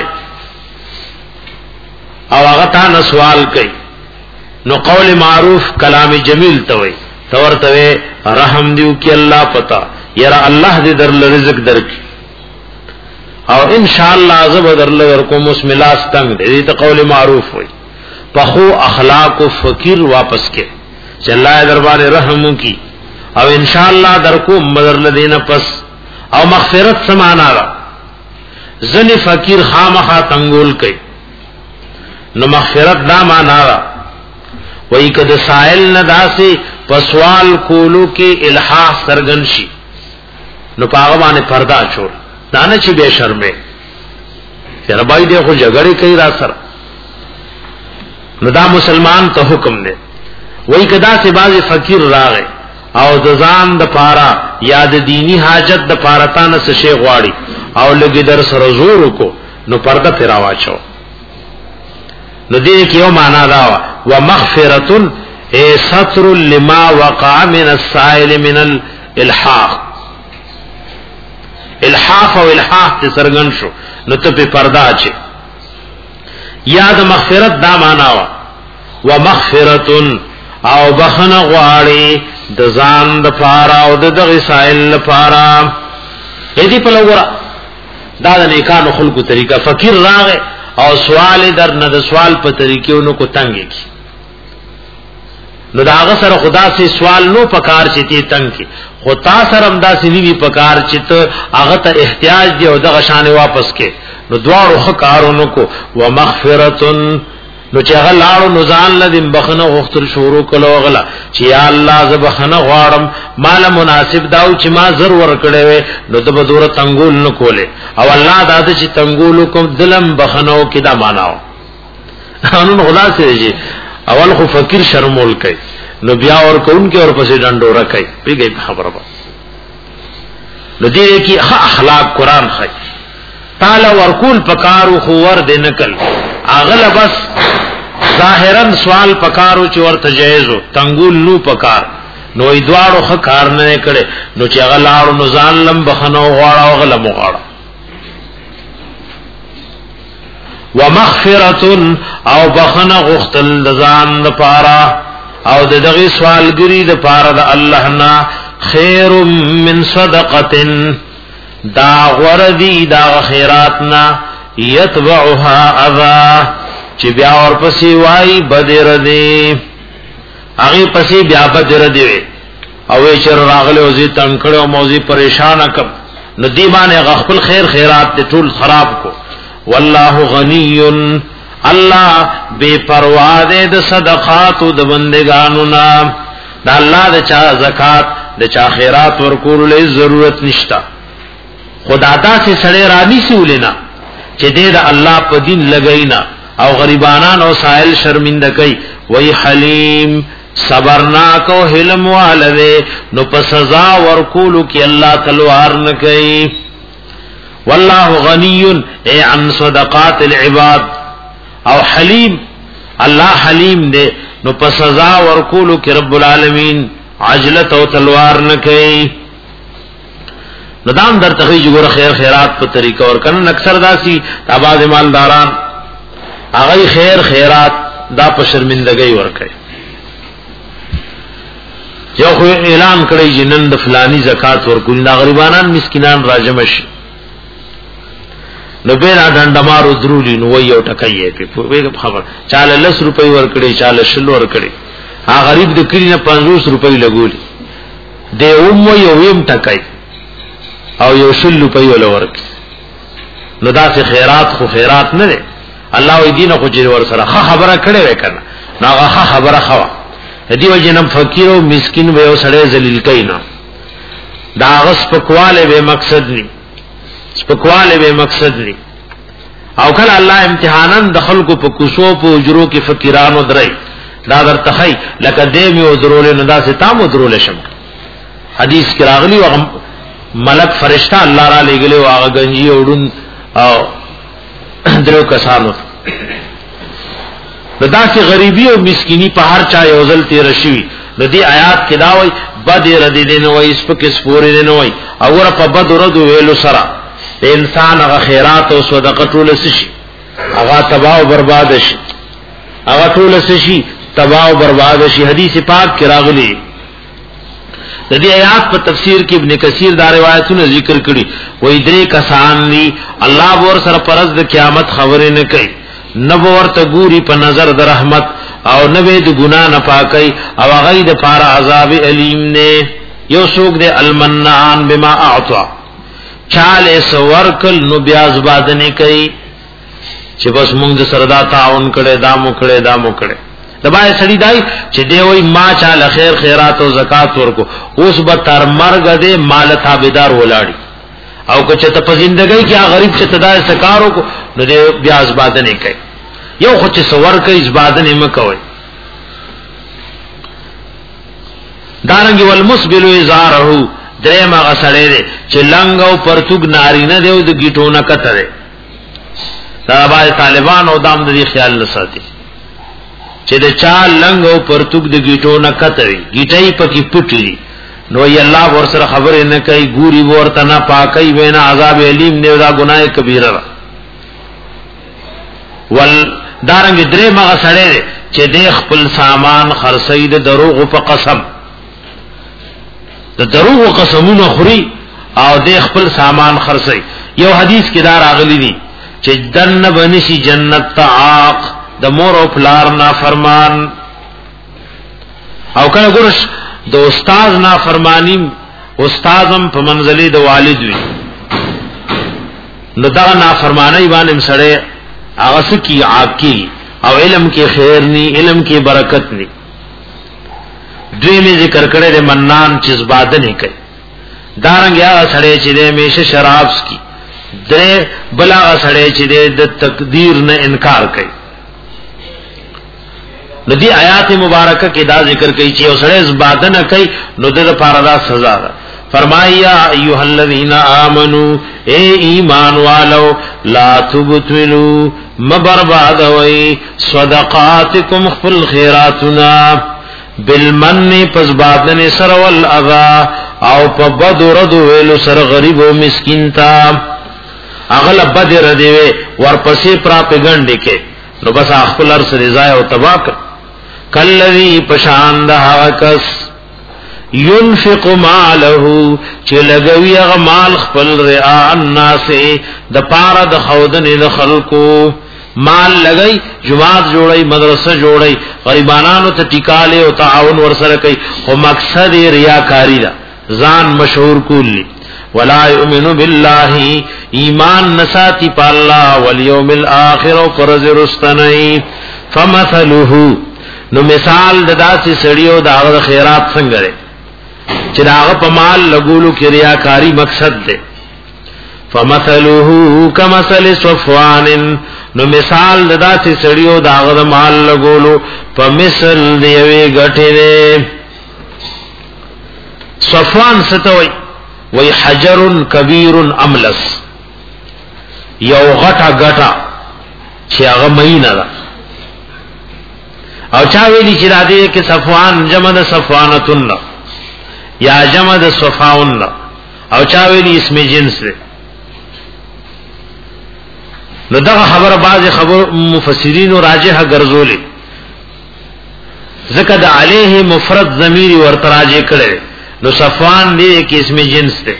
او هغه تا سوال کوي نو قول معروف کلام جمیل توي تورته رحم دیو کی الله پتا یرا الله دې در رزق درک او ان شاء الله زب در ورکوم بسم الله استنګ دې ته قول معروف وي پخو اخلاق او فقیر واپس کې چې الله دربار رحم کی او ان شاء الله در کو مدر لدینا پس او مغفرت سمانا را زن فقیر خامخا تنگول کوي نو مغفرت دا معنا را وای کده سائل نه داسي پسوال کولو کې الحاح سرګن شي نو پاغه باندې پردا چور دانه چې به شرمه چر بای دې خو جګړه کوي را سره نو دا مسلمان ته حکم دی وای کدا سي باز فقیر راغی او د ځان د پارا یاد دینی حاجت د پارا تانه څه شی غواړي او لګي در سره زور کو نو پردا پیراوا چو نو دې کې یو معنا دا و مغفرۃ ای ستر لما وقع من السائل من الالحاق الحاف او الحاح ته سرغن شو نو ته په پردا اچي یاد مغفرت دا معنا وا ومغفرتن او بخنه غواړي د ځان د پاره او د دغه سائل لپاره دې په لورا دا د نیکانو خلقو طریقہ فقیر راغه او سوال در نه د سوال په طریقو نو کو تنګي کی نو دا هغه سره خدا سے سوال نو پکار چتی تنگ کی خدا سره امدا سلی وی پکار چت هغه ته احتیاج دی او دغه شان واپس کې نو دوارو خکارونو کو ومغفرتن نو چې هغه لاړو نو ځان لدیم بخنه غختل شروع کلو غلا چې یا الله زبخنه غواړم مال مناسب داو چې ما زر ور کړې وې نو د بدوره تنګول نو کوله او الله داده چې تنګول کوم دلم بخنو کې دا ماناو قانون خدا سے جی اول خو فقیر شرمول کوي نو بیا اور کون کې اور پسې ډنډو راکای پیږي خبره به نو دې کې اخلاق قران خای تعالی ورکول پکارو خو ور دې نکل اغل بس ظاهرا سوال پکارو چې ورته جایزو تنګول نو پکار نو ای دواړو خ کار نه کړي نو چې هغه لاړو نو ځان لم بخنو غواړه او غل مغواړه ومغفرة او بخنه غختل ځان لپاره او د دغه سوالګری د پاره د الله نه خیر من صدقه دا غردی دا خیراتنا یتبعها اذا چې بیا اور پسې وای بدر دی هغه پسې بیا بدر دی او چې راغله او زی تنگ کړه او موزي پریشان کړ نو دی باندې خپل خیر خیرات ټول خراب کو والله غنی الله بے پروا دے د صدقات د بندگانو نا د الله د چا زکات د چا خیرات ورکول له ضرورت نشتا خدا دا سے سړی رانی سیولینا چې دې د الله په دین لګینا او غریبانان او سائل شرمنده کوي وای حلیم صبرناک او حلم والده نو په سزا ورکول کی الله تلوار نه کوي والله غنی ای عن صدقات العباد او حلیم الله حلیم دے نو په سزا ورکول کی رب العالمین عجلت او تلوار نه کوي ندام در تخیج ګور خیر خیرات په طریقہ اور کنن اکثر داسی آباد مالداران هغه خیر خیرات دا په شرمندګۍ ور کوي یو خو اعلان کړی جنن د فلانی زکات ورکول دا غریبانان مسکینان راجمش نو بیره ډنډمارو درولي نو یو ټکایې په خبر چاله لس روپۍ ور کړی چاله شل ور کړی هغه غریب د کړي نه پنځوس روپۍ لګولي دی اوم یو ویم ټکای او یو شل روپۍ ول ورک نو دا سه خیرات خو خیرات نه دی الله وی دین خو جری ور سره خبره کړي وکنه نو هغه خبره خوا دی وجنم فقیر او مسکین به او سړی ذلیل کینا دا غس پکواله به مقصد ني سپکواله به مقصد ني او کله الله امتحانن د خلکو په کوسو په اجرو کې فقیرانو درای دا در تخی لکه دې می وذرول نه دا سه تام وذرول شم حدیث کې راغلی و ملک فرشتہ الله را لګلې او هغه گنجي وډون او درو کسانو داسې غریبی او مسکینی په هر چا یو ځل تیر شي د دې آیات کې دا وایي بد ردی دین وایي سپک سپورې دین وایي او ور په بد رد ویلو سره انسان هغه خیرات او صدقه ټول شي هغه تباہ او برباد شي هغه ټول شي تباہ او برباد شي حدیث پاک کې راغلي د دې آیات په تفسیر کې ابن کثیر دا روایتونه ذکر کړي وایي درې کسان دي الله ور سره پرز د قیامت خبرې نه کوي نبو ورته ګوري په نظر د رحمت او نبه د ګنا نه پاکي او هغه د پار عذاب الیم نه یو څوک د المنان بما اعطى چاله سورکل نو بیا زبادنه کوي چې بس موږ د سردا تعاون کړي دامو کړي دامو کړي دبای سړی دای چې دی وای ما چاله خیر خیرات او زکات ورکو اوس به تر مرګ دې مال تابعدار ولاړی او که چې ته په ژوندۍ کې غریب چې تدای سکارو کو نو دې بیا زبادنه کوي یو خو چې سور کوي زبادنه مکوي دارنګ والمسبل ازاره درېما غسړې دې چې لنګ او پرتګ نارینه دیو د گیټونه کتره دا باندې طالبان او دام دې خیال لساتي چې د چا لنګ او پرتګ د گیټونه کتري گیټای پکې پټي نو ی الله ور سره خبر نه کوي ګوري ورته نه پاکي وینا عذاب الیم نه دا ګناه کبیره ول دارنګ درې مغه سره چې د خپل سامان خرڅې د دروغ په قسم د دروغ قسمونه خوري او د خپل سامان خرڅې یو حدیث کې دا راغلی دی چې دنه بنشي جنت تعاق د مور او پلار نا فرمان او کله ګورش د استاد نا فرمانی استادم په منزله د والد وي نو دا نا فرمانی باندې سره هغه سکی عاقل او علم کې خیر ني علم کې برکت ني دوی می ذکر کړي د منان چیز باد نه کوي دارنګ یا سره چې د میشه شراب سکی درې بلا سره چې د تقدیر نه انکار کوي نو دی آیات مبارکه کې دا ذکر کوي چې اوسړه زباده نه کوي نو د لپاره دا سزا ده فرمایا ایها الذین آمنو اے ایمان والو لا تبطلوا مبرباد وی صدقاتکم خپل خیراتنا بالمن پسبادن سر والاذا او په بدر دو ویلو سر غریب او مسکین تا اغل بدر دی ورپسې پراپګنډ کې نو بس خپل ار سره ضایع او تباہ کلذی پشان ده کس ينفق ماله چې لګوي هغه مال خپل رعاء الناس د پاره د خودن د خلقو مال لګي جماعت جوړي مدرسه جوړي غریبانو ته ټیکاله او تعاون ورسره کوي خو مقصد ریاکاری ده ځان مشهور کولی ولا يؤمن بالله ایمان نساتی په الله والیوم الاخر او فرز رستنی فمثله نو مثال د داسې سړیو د خیرات څنګه ده چې داغه په مال لګولو کې ریاکاری مقصد ده فمثله کمثل صفوان نو مثال د داسې سړیو داغه مال لګولو په مثل دیوي غټه صفوان ستوي وی حجر کبیر املس یو غټه غټه چې هغه مینه ده او چا ویلی چې را دي کې صفوان جمع د صفوانتن یا جمع د صفاون او چا ویلی اسم جنس ده نو دا خبره بعض خبر مفسرین راجحه ګرځولې ذکر د علیه مفرد ضمیر ورته راجح کړي نو صفوان دې کې اسم جنس ده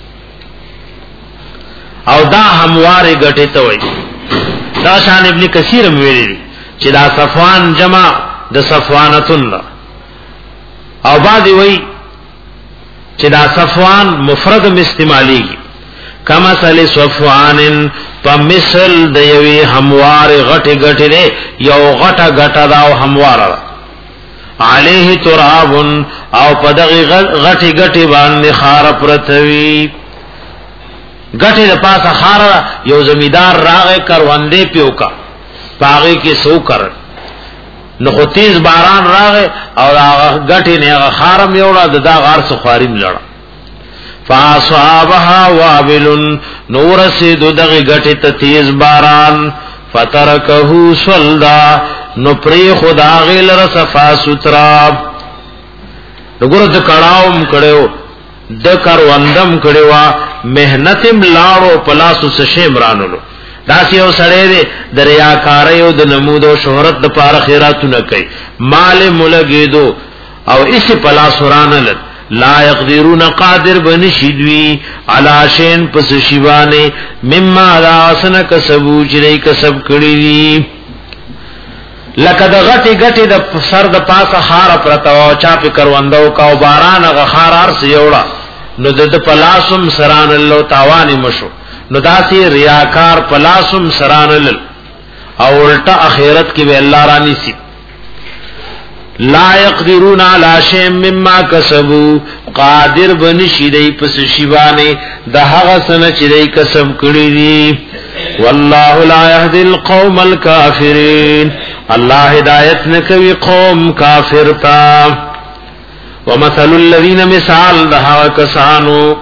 او دا هموار غټه ته وای دا شان ابن کثیر ویلي چې دا صفوان جمع د صفوانتن او بعد وی چې دا صفوان مفرد مستعمالي کما سل صفوان په مثل د یوي هموار غټه غټه ده یو غټه غټه دا او هموار علیه تراب او په دغه غټه غټه باندې خار پرتوي غټه د پاسه خار یو زمیدار راغې کروندې پیوکا پاغه کې سو کر نو خو تیز باران راغې او غټه نه خارم یوړه د دا غار سخواریم لړ فاصابها وابل نور سید دغه غټه ته تیز باران فترکه سولدا نو پری خدا غیل رصفا سترا وګوره د کړهوم کړهو د کروندم کړهوا مهنتم لاړو پلاسو سشم رانلو داسی او سړی دی د ریاکارۍ او د نمود او شهرت د پاره خیراتونه کوي مال ملګیدو او اسی پلاس ورانل لا يقدرون قادر بنشدوی علا شین پس شیوانه مما راسن کسبو چری کسب کړی دی لکه د غټي غټي د سر د پاسه خار پرتا او چا په کروندو کا باران غخار ارس یوړه نو د پلاسم سران الله تاوان مشو نو داسی ریاکار پلاسم سرانل او الٹا اخرت کی وی اللہ رانی سی لا یقدرون علی شیء مما کسبوا قادر بنشی دی پس شیبانه د هغه سن چې دی کسب کړی دی والله لا يهدي القوم الكافرين الله هدایت نکوي قوم کافر تا ومثل الذين مثال دها کسانو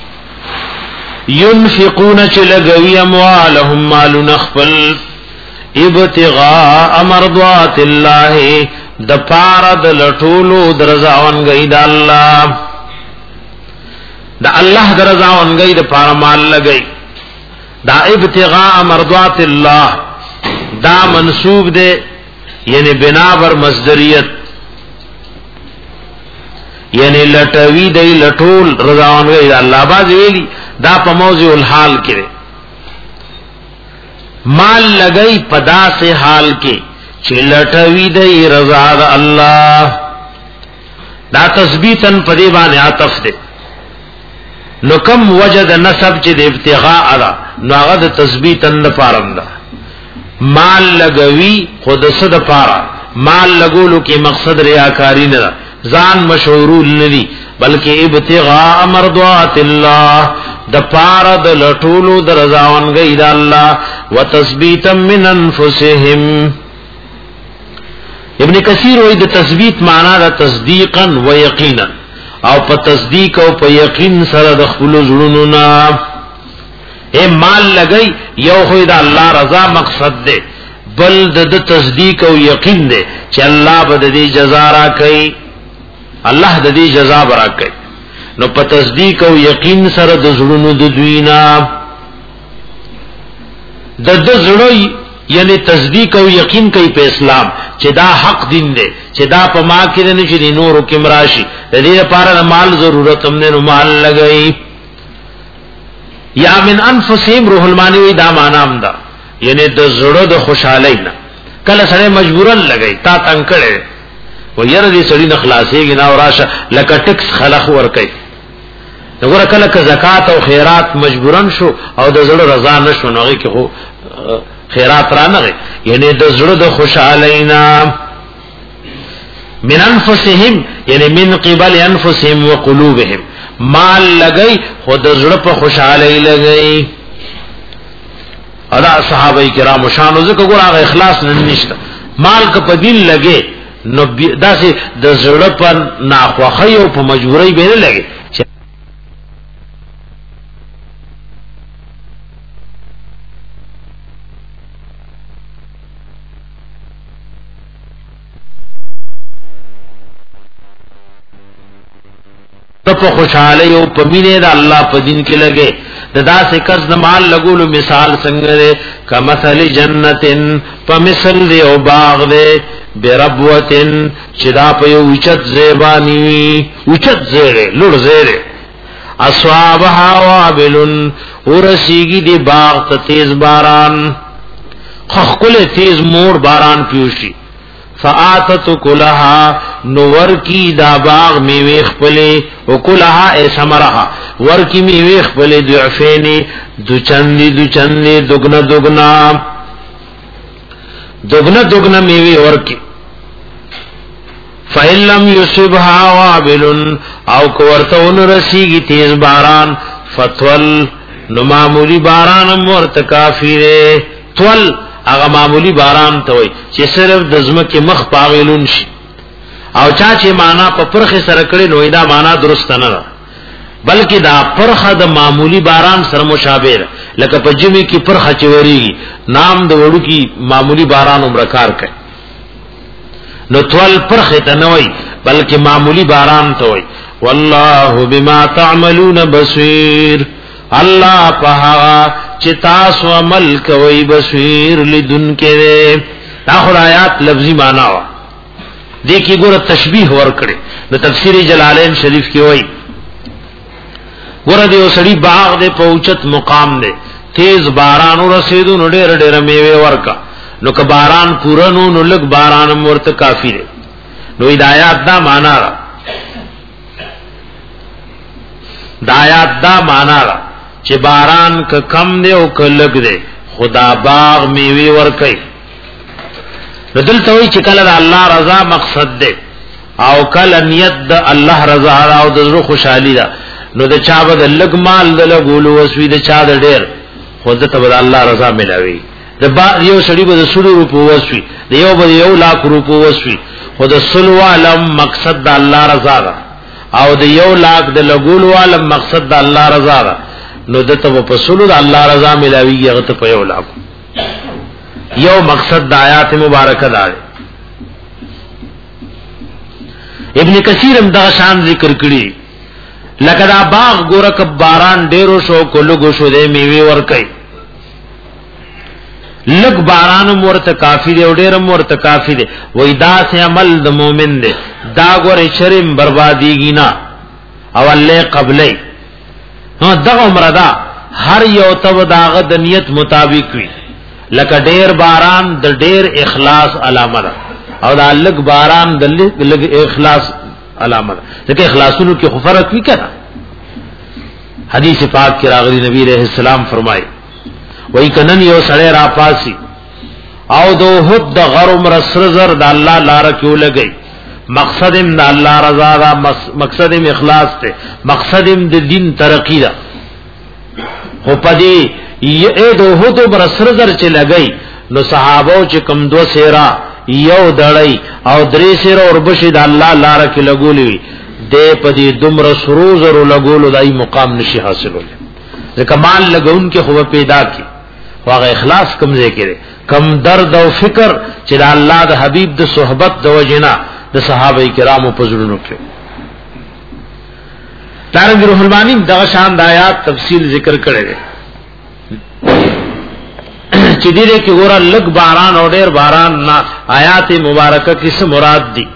ينفقون چلګوي اموالهم مال نخفل ابتغاء مرضات الله د پاره د لټولو درځاون غي د الله دا الله درزا اونګي د پاره مال لګي دا ابتغاء مرضات الله دا منسوب ده یعنی بنا بر مصدریت یعنی لټوی دی لټول رضا اونګي الله باز ویلی دا په موضوع الحال کې مال لګي پدا سے حال کې چې لټوی دی رضا د الله دا تثبیتن پدی باندې عطف ده نو کم وجد نسب چې د ابتغاء را نو هغه د تثبیتن لپاره ده مال لګوي خود صد پارا مال لګولو کې مقصد ریاکاری نه ځان مشهور ندي بلکې ابتغاء مرضات الله د پارا د لټولو د رضاونګي د الله وتثبیتا من انفسهم. ابن کثیر وایي د تثبیت معنا د تصدیقا و یقینا او په تصدیق او په یقین سره د خپل زړونو نه اے مال لګئی یو خو دا الله رضا مقصد ده بل د تصدیق او یقین ده چې الله به د جزا را کوي الله د دې جزا را کوي نو په تصدیق او یقین سره د زړونو د دوینا د د زړوي یعنی تصدیق او یقین کوي په اسلام چې دا حق دین ده چې دا په ما کې نه چې نور کوم راشي د دې لپاره مال ضرورت هم نه مال لګئی یا من انفسهم روح المانی دا معنی دا یعنی د زړه د خوشحالۍ نه کله سره مجبورن لګی تا تنگ کړي و ير دې سړی نه خلاصيږي نه راشه لکه ټکس خلق ور کوي وګوره کله ک زکات او خیرات مجبورن شو او د زړه رضا نشو نوږي کې خو خیرات را نه یعنی د زړه د خوشحالۍ نه من انفسهم یعنی من قبل انفسهم وقلوبهم مال لګئی خود زړه په خوشاله لګئی ادا صحابه کرام شان ذکر ګور هغه اخلاص نه نشته مال ک په دین لګي نو داسې د زړه په ناخوخي او په مجبورۍ به نه لګي په خوشاله او په مینه د الله په دین کې لګي د داسې کس د مال لګولو مثال څنګه ده کمثل جنتن په مثل دی او باغ دی بربوتن چې دا په یو اوچت زیبانی وي اوچت زیره لور زیره اصحابها وابل ورسیږي دی باغ ته تیز باران خخکل تیز مور باران پیوشي فآتت کلها نور کی دا باغ میوه خپلې او کلها ای ثمرها ور کی میوه خپلې ضعفین دو چندی دو چندی دگنا دگنا دگنا دگنا میوه ور کی فإن لم يصبها وابل او کورتون رسیږي تیز باران فتول نو معمولی باران ورت کافیره تول هغه معمولی باران ته وای چې صرف د زمکه مخ پاغلون شي او چا چې معنا په پرخه سره کړي نو دا معنا درست نه ده بلکې دا پرخه د معمولی باران سره مشابه ده لکه په جمی کې پرخه چوريږي نام د وړو کې معمولی باران عمر کار کوي نو تول پرخه ته نه وای بلکې معمولی باران ته وای والله بما تعملون بصير الله په چې تاسو عمل کوي بصیر لدن کې دا خدایات لفظي معنا وا دې کې ګوره تشبیه ور کړي د تفسیر جلالین شریف کې وایي ګوره دې وسړي باغ دې پوچت مقام دې تیز باران ورسېدو نو ډېر ډېر میوه ورکا نو که باران پورنو نو لګ باران ورته کافی دی نو ہدایت دا معنا را دایات دا معنا را چې باران ک کم دی او ک لګ دی خدا باغ میوه ور کوي بدل ته وی چې کله د الله رضا مقصد دی او کله نیت د الله رضا او د زړه خوشحالي ده نو د چا بد لګ مال د لګول وسوي د چا د ډېر خود ته د الله رضا ملوي د با یو سړي به د سلو روپو وسوي د یو به یو لاک روپو وسوي خود سلو علم مقصد د الله رضا ده او د یو لاک د لګول علم مقصد د الله رضا ده نو دته په سلو د الله رضا ملوي هغه ته په یو لاک یو مقصد د آیات مبارکه ده ابن کثیر هم دا شان ذکر کړی لکه دا باغ ګوره ک باران ډیرو شو کولو شو دې میوه ور کوي لګ باران مرته کافی دی او ډیر مرته کافی دی وای دا سه عمل د مؤمن دی دا ګوره شرم بربادیږي نه او الله قبلې نو دغه مردا هر یو تب داغه د نیت مطابق وي لکه ډیر باران د ډیر اخلاص علامه ده او دا لګ باران د لګ اخلاص علامه ده ځکه اخلاصونو کې خفرت وی کړه حدیث پاک کې راغلی نبی رحمه السلام فرمایي وای کنن یو سړی را پاسي او دو حد غرم رسر زر د الله لار کې ولګي مقصدم د الله رضا دا مقصدم اخلاص ته مقصدم د دین ترقی دا خو پدی ی دو حد رسر زر چې لګي نو صحابو چې کم دو سیرا یو دړی او درې سیرا اور بشي د الله لار کې لګولې دې پدی دمر سروزر لګولو دای مقام نشي حاصلول ځکه مال لګون کې خو پیدا کی واغه اخلاص کم ځای کړي کم درد او فکر چې د الله د حبيب د صحبت د وجنا د صحابه کرامو په زړونو کې دارنګ روح المانی دغه شان د آیات تفصیل ذکر کړي دي چې دې کې ګوره لګ باران او ډېر باران نه آیات مبارکه کې څه مراد دي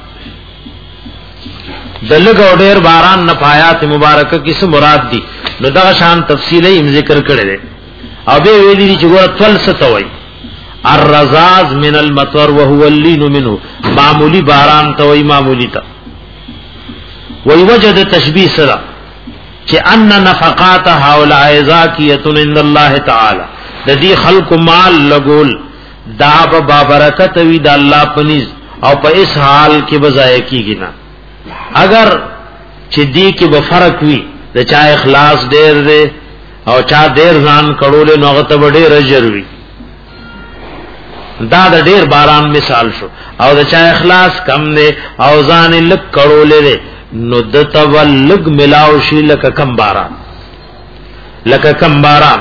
د لګ او ډېر باران نه آیات مبارکه کې څه مراد دي نو دغه شان تفصیل یې ذکر کړي دي او به ویلي چې ګوره تل ستوي الرزاز من المطر وهو اللين منه معمولی باران توي معمولی تا وی وجد تشبیه سره چې ان نفقات هؤلاء زاکیه عند الله تعالی د دې خلق مال لګول دا به برکت وی د الله پنيز او په اس حال کې بزای کیږي نه اگر چې دې کې به فرق وي د چا اخلاص ډېر دی او چا ډېر ځان کړول نو هغه ته ډېر اجر وي دا د ډېر باران مثال شو او د چا اخلاص کم دی او ځان لک کړول دی نو د تولګ ملاو شي لکه کم باران لکه کم باران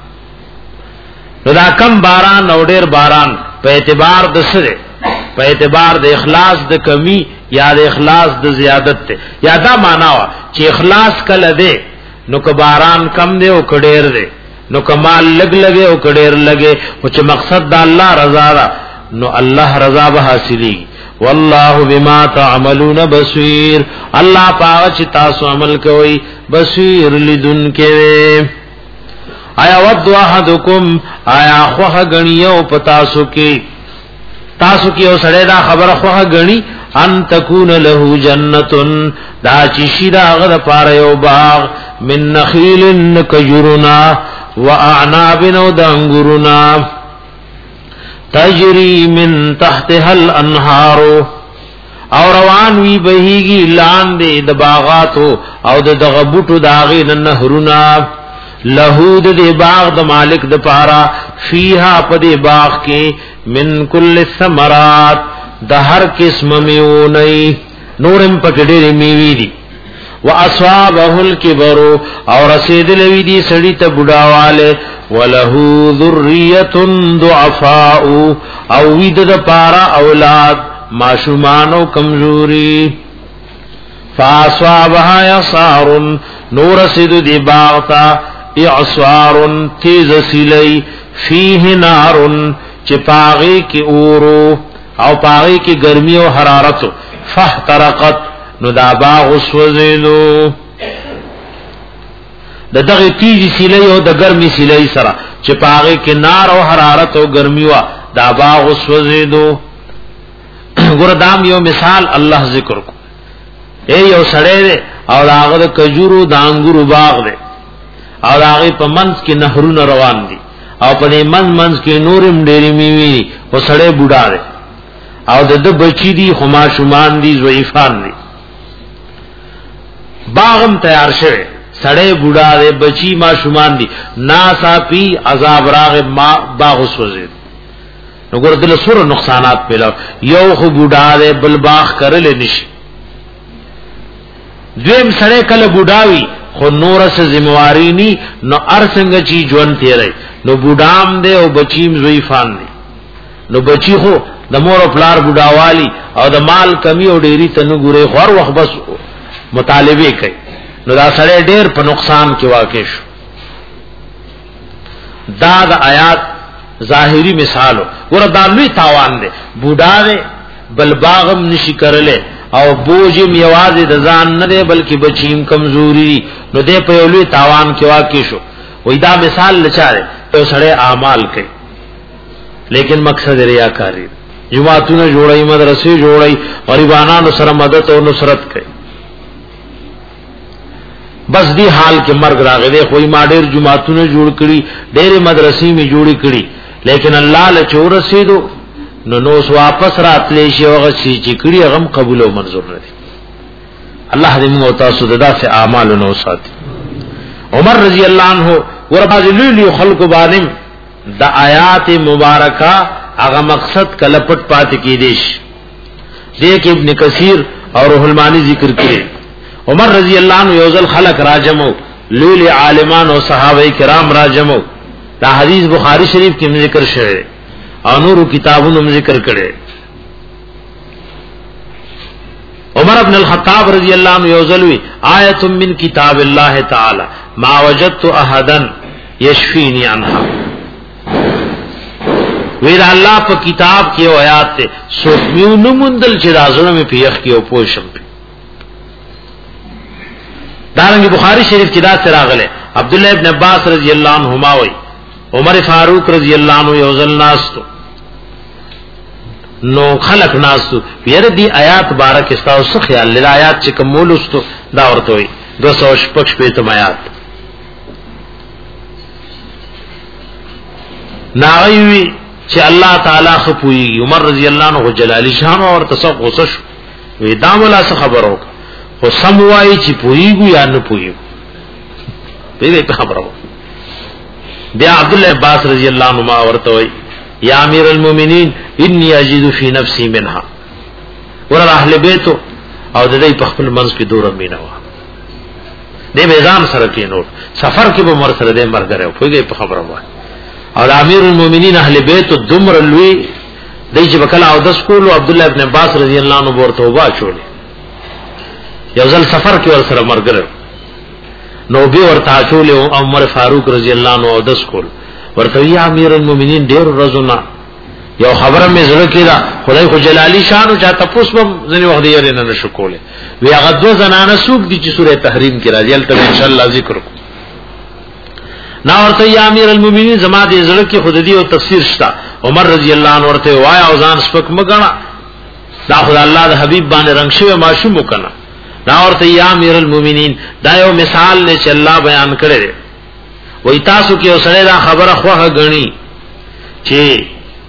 نو دا کم باران او ډېر باران په اعتبار د سره په اعتبار د اخلاص د کمی یا د اخلاص د زیادت ته یا دا معنا وا چې اخلاص کله دی نو که باران کم دی او کډیر دی نو کمال لګ لګي او کډیر لګي او چې مقصد د الله رضا را نو الله رضا به حاصلي والله بما تعملون بصير الله پاک چې تاسو عمل کوي بصير لدن کې آیا ود واحدکم آیا خوخه غنیو پتاسو کې تاسو کې او سړی دا خبره خوخه غنی ان تکون له جنتن دا چې شیدا غد پاره یو باغ من نخیل کجرنا واعناب نو دانګورنا تجری من تحتها الانهار او روان وی بهیږي لاندې د باغاتو او د دغه بوټو داغې نهرونه لهود د باغ د مالک د پارا فیها پدې باغ کې من کل الثمرات د هر قسم میونی نورم پکډې میوي دي واصابه الكبر او رسید لوی دي سړی ته بډاواله وله ذریه ضعفاء او وید د پارا اولاد ماشومان او کمزوري فاصابها يصار نور رسید دی باغتا اعصار تیز سلی فيه نار چې پاغي کې اورو او پاغي کې ګرمي او حرارت فاحترقت نو دا باغ وسوځلو د دغه تیزی سلی او د ګرمي سلی سره چې پاغي کې نار او حرارت او ګرمي وا دا باغ وسوځلو ګور دام یو مثال الله ذکر کو اے یو سړی او داغه د کجورو د انګورو باغ دی او داغه په منځ کې نهرونه روان دي او په دې منځ منځ کې نورم ډېری میوي او سړی بوډا دی او د د بچی دي خما شومان دي ضعیفان دي باغم تیار شوه سړی بوډا دی بچی ما شومان دي ناسا پی عذاب راغ ما باغ وسوځي نو ګور دل سور نقصانات پیلا یو خو بوډا دی بل باغ کړل نشي دویم سړی کله بوډاوي خو نور سه ذمہواری ني نو ارڅنګ چی ژوند تیرې نو بوډام دی او بچیم ضعیفان دي نو بچی خو د مور او پلار بوډاوالی او د مال کمی او ډیری تنو ګوره خور وخت بس مطالبه کوي نو دا سره ډېر په نقصان کې واقع شو. دا د آیات ظاهری مثالو ور دا لوی تاوان دی. بوډا دی بل باغم نشي کرله او بوجم یوازې د ځان نه دی بلکې بچیم کمزوري، نو دې په لوی تاوان کې واقع شو. وې دا مثال لچاره یو سړی اعمال کوي لیکن مقصد ریاکاری، جماعتونه جوړای مدرسې جوړای غریبانو سره مدد او نصرت کوي، بس دی حال کې مرګ راغی دی. خو ما ډېر جماعتونه جوړ کړي ډېر مدرسې می جوړې کړي لیکن الله له چور رسیدو نو نو واپس راتلې شي او چې چې کړي هغه قبول او منظور نه دي. الله دې موږ تاسو ددا سے اعمال نو ساتي. عمر رضی الله عنه ورباز لولي خلق باندې د آیات مبارکه هغه مقصد کله پټ پات کې دیش دې کې ابن کثیر اور روح المانی ذکر کړي. عمر رضی اللہ عنہ یوزل خلق راجمو لولی عالمان و صحابہ کرام راجمو. دا حدیث بخاری شریف کی ذکر شوه او نور کتابونو ذکر کړي. عمر بن الخطاب رضی اللہ عنہ یوزل وی آیت من کتاب اللہ تعالی ما وجدت احدا یشفینی عنها. ویل الله په کتاب کې آیات ته سومیو نمندل چې رازونه می پیخ کې او پوشم. دارنگی بخاری شریف کی دا سے راغلے عبداللہ ابن عباس رضی اللہ عنہما وی عمر فاروق رضی اللہ عنہ یوزل ناستو نو خلق ناستو پیر دی آیات بارک استاو سو خیال لیلا آیات چکم مولستو داورتوئی دو سو شپکش پیتم آیات ناغیوی چه اللہ تعالی خپوئی. عمر رضی اللہ عنہ جلالی شان اور تصف غصش وی دامولا سے خبر ہوگا خو سموائی چی پوئیگو یا نو پوئیگو پیدے پہ خبر ہو. بیا عبداللہ عباس رضی اللہ عنہ ورطوئی یا امیر المومنین انی اجیدو فی نفسی منها ورر اہل بیتو او ددائی پخپل منز کی دور امینوا دے میزان سرکی نوٹ سفر کی با مر سر دے مر گرے پوئیگے پہ خبر ہوا. اور امیر المومنین اہل بیتو دمر الوی دی چی بکل او دس کولو عبداللہ ابن عباس رضی اللہ عنہ بورتوبا چھوڑی یو ځل سفر کې ور سره مرګره نو به ورته چولې عمر فاروق رضی الله عنه او دس کول ورته یا امیر المؤمنین ډېر رزنا یو خبره مې زړه کې دا خدای خو جلالی شان او چاته پوسم ځنی وخت یې نه نشو کوله. وی هغه دو زنانه سوق دي چې سوره تحریم کې راځي البته ان شاء الله ذکر کو. نا ورته یا امیر المؤمنین زما دې زړه کې خود دې او تفسیر شتا. عمر رضی الله عنه ورته وایا او ځان سپک مګنا دا خدای الله د حبیب باندې رنگ شوی معشوم وکنا. دا ورته یا امیر المؤمنین دا یو مثال نه چې الله بیان کړی دی. وای تاسو کې اوسره دا خبره خوغه غنی چې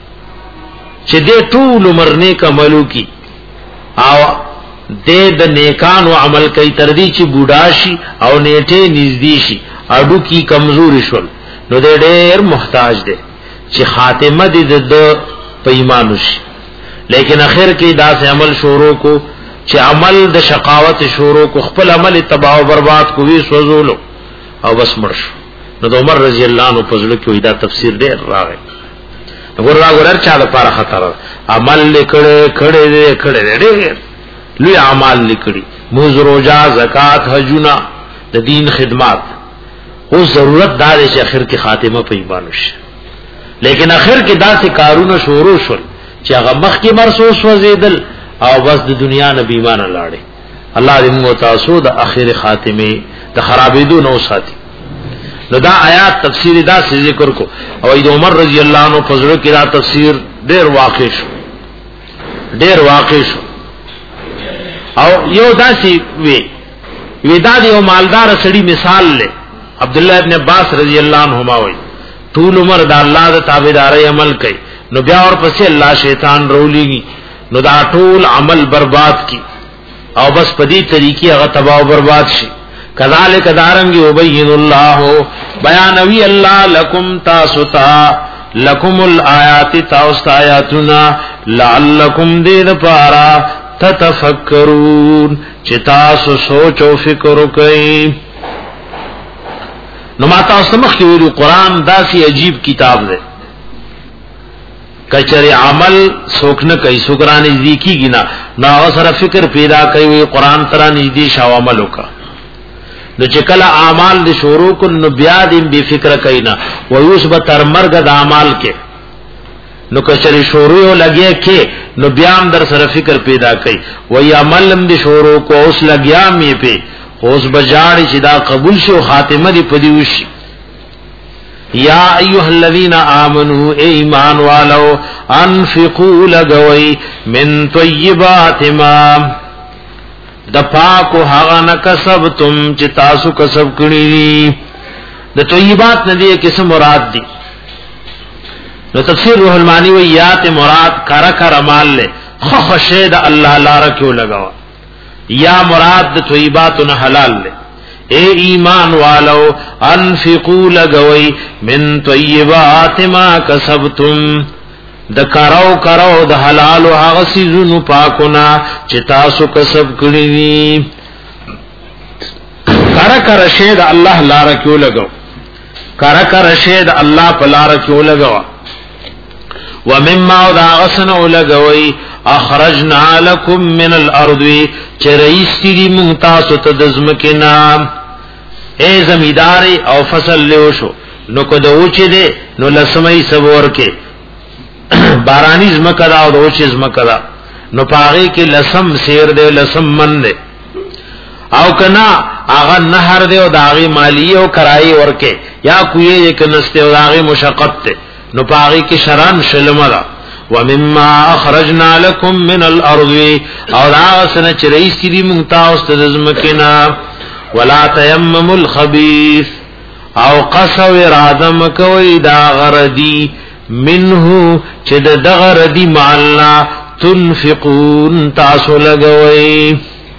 چې دې ټول عمر نیک عملو کی او دې د نیکانو عمل کوي تر دې چې بوډا شي او نیټه نږدې شي اډو کی کمزوري شول نو دې ډېر محتاج دی چې خاتمه دې د په ایمان شي. لیکن اخر کې دا سه عمل شروع کو چې عمل د شقاوت شروع کو خپل عمل تباہ او برباد کو وی سوزولو او بس مرش. نو د عمر رضی الله عنه فضل کې دا تفسیر ډېر راغی. وګور راغور چا د پاره خطر عمل لیکړې کړې دې کړې ډېر لوی اعمال لیکړي موز روزه زکات حجونه د دین خدمات او ضرورت دار چې اخر کې خاتمه په ایمان وشي. لیکن اخر کې دا سه کارونه شروع شول چې هغه مخ کې مرسوس وزیدل او بس د دنیا نه بیمانه لاړې. الله دې موږ تاسو د اخر خاتمه د خرابېدو نو ساتي. نو دا آیات تفسیر دا څه ذکر کو او د عمر رضی الله عنه فضل کې دا تفسیر ډېر واقع شو ډېر واقع شو. او یو داسي وی ودا دی او مالدار سړي مثال لې عبد الله ابن عباس رضی الله عنهما وی طول عمر د الله د تابعداري عمل کوي نو بیا اور پسې الله شیطان رولېږي نو دا ټول عمل برباد کی او بس پدی طریقې هغه تباہ او برباد شي. کذالک دارنګ یبین الله بیانوی الله لکم تاستا لکم الآیات تاستا آیاتنا لعلکم دید پارا تتفکرون چې تاسو سوچ او فکر وکئ. نو ما تاسو مخ کې ویلو قران داسې عجیب کتاب دی کچره عمل څوک نه کوي څوک را نږدې کیږي نه نو سره فکر پیدا کوي قران ترا نږدې شاو عمل وکړه. نو چې کله اعمال دي شروع کو نو بیا دې بے فکر کینا و یوسب تر مرګ د اعمال کې نو کچری شروع لګي کې نو بیا هم در سره فکر پیدا کړي و یا عمل دې شروع کو اوس لګیا می په اوس بجاړي چې دا قبول شو خاتمه دې پدی وشي یا ایها الذین آمنوا ایمان والو انفقوا لغوی من طیبات ما د پاکو هغه نه کسبتم چې تاسو کسب کړی دي د طیبات نه دي کیسه مراد دي نو تفسیر روح المانی و یات مراد کرا کر مال لے خو شید اللہ لارا کیوں لگاوا یا مراد د طیبات نه حلال لے اے ایمان والو انفقوا لگوی من طیبات ما کسبتم د کراو کراو د حلال او هغه سيزونو پاکونا چې تاسو کسب کړی وي کرا کر شید اللہ لارا کیوں لگاو کرا کر شید اللہ په لارا کیوں لگاوا ومما وداغسن لگوی اخرجنا لكم من الارض چرئیستی دی منتاسو تدزمکنا اے زمیدار او فصل لیوشو نو کدوچی دے نو لسمئی سبور کے بارانی زمکدا او دوچی زمکدا نو پاغی کے لسم سیر دے لسم من دے او کنا آغا نهر دے او داغی مالی او کرائی ورکے یا کوئی ایک نستے او داغی مشقت دے نو پاغی کی شران شلمدا ومما اخرجنا لكم من الارض او داغسن چرئیستی دی منتا استدزمکنا ولا تیمموا الخبیث او قصو ارادم کوئی دا غردی منه چه دا غردی معلنا تنفقون تاسو لگوئی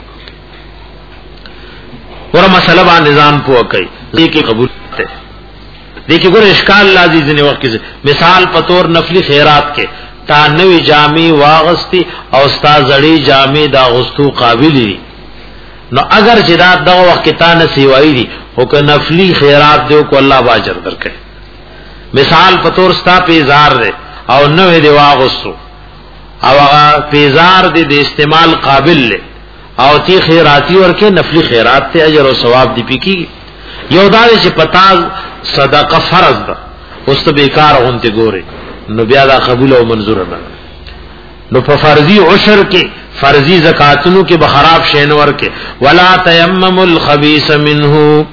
ورہ مسئلہ بان نظام پوہ کئی دیکھ قبول تے دیکھیں گور اشکال لازی زنی وقت کسی مثال پتور نفلی خیرات کے تا نوی جامی واغستی او ستا زڑی جامی دا غستو قابلی دی نو اگر جداد دا وقت تا نسیوائی دی ہو کہ نفلی خیرات دیو کو اللہ باجر در کہے مثال پتور ستا پیزار دے او نوی دی واغستو او پیزار دی دی استعمال قابل لے او تی خیراتی ورکے نفلی خیرات تے اجر و ثواب دی پی کی یو دارے چھ پتا صدقہ فرض دا اس تو بیکار غنتے گورے نو بیا دا قبول و منظور نہ نو په فرضی عشر کے فرضی زکاتونو کے بخراب شینور کے ولا تیمموا الخبیث منه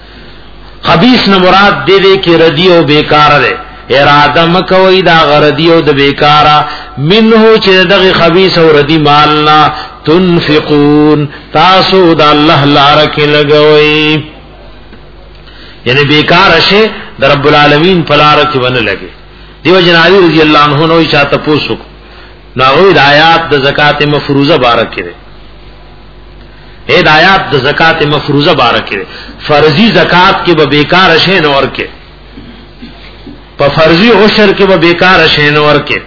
خبیث نہ مراد دے دے کہ ردی او بیکار دے ارادہ مکوئی دا غردی او د بیکارا منه چې دغه خبیث او ردی مالنا تنفقون تاسو د الله لپاره کې لګوي یعنی بیکار شے در رب العالمین پلار کی ون لگے دیو جنابی رضی اللہ عنہ نو چاہتا پوسو ناغوی آیات د زکات مفروضہ بارک کرے اے آیات د زکات مفروضہ بارک کرے فرضی زکات کے بیکار شے نور کے په فرضی عشر کے بیکار شے نور کے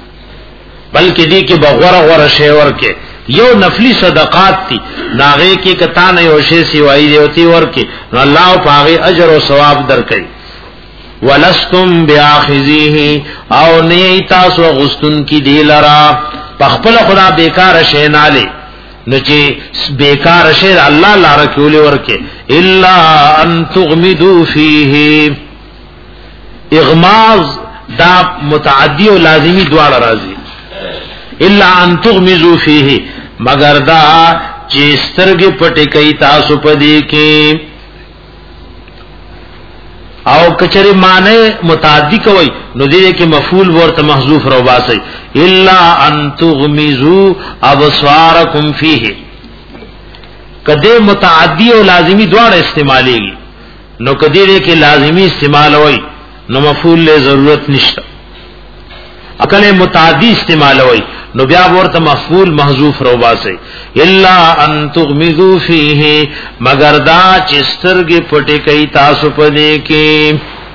بلکہ دی کے بغور غور شے ور کے یو نفلی صدقات تی ناغے کی کتا نه یو شی سیوائی دیوتی ورکی نو الله پاغي اجر او ثواب درکړي ولستم بیاخذیه او نه تاسو غستن کی دی لرا پخپل خدا بیکار شی ناله نو چې بیکار شی الله لاره کول ورکه الا ان تغمدوا فیه اغماز دا متعدی او لازمی دواړه راځي الا ان تغمزوا فیه مگر دا چې سترګې پټې کوي تاسو په دې کې او کچری معنی متعدی کوي نو دې کې مفعول ورته محذوف رو باسي الا ان تغمزوا ابصارکم فیه کده متعدی او لازمی دواړه استعمالېږي نو کدی دې کې لازمی استعمال وای نو مفعول له ضرورت نشته اکل متعدی استعمال وای نو بیا ورته مفعول محذوف رو باسي الا ان تغمزوا فیه مگر دا چې سترګې پټې کوي تاسو په دې کې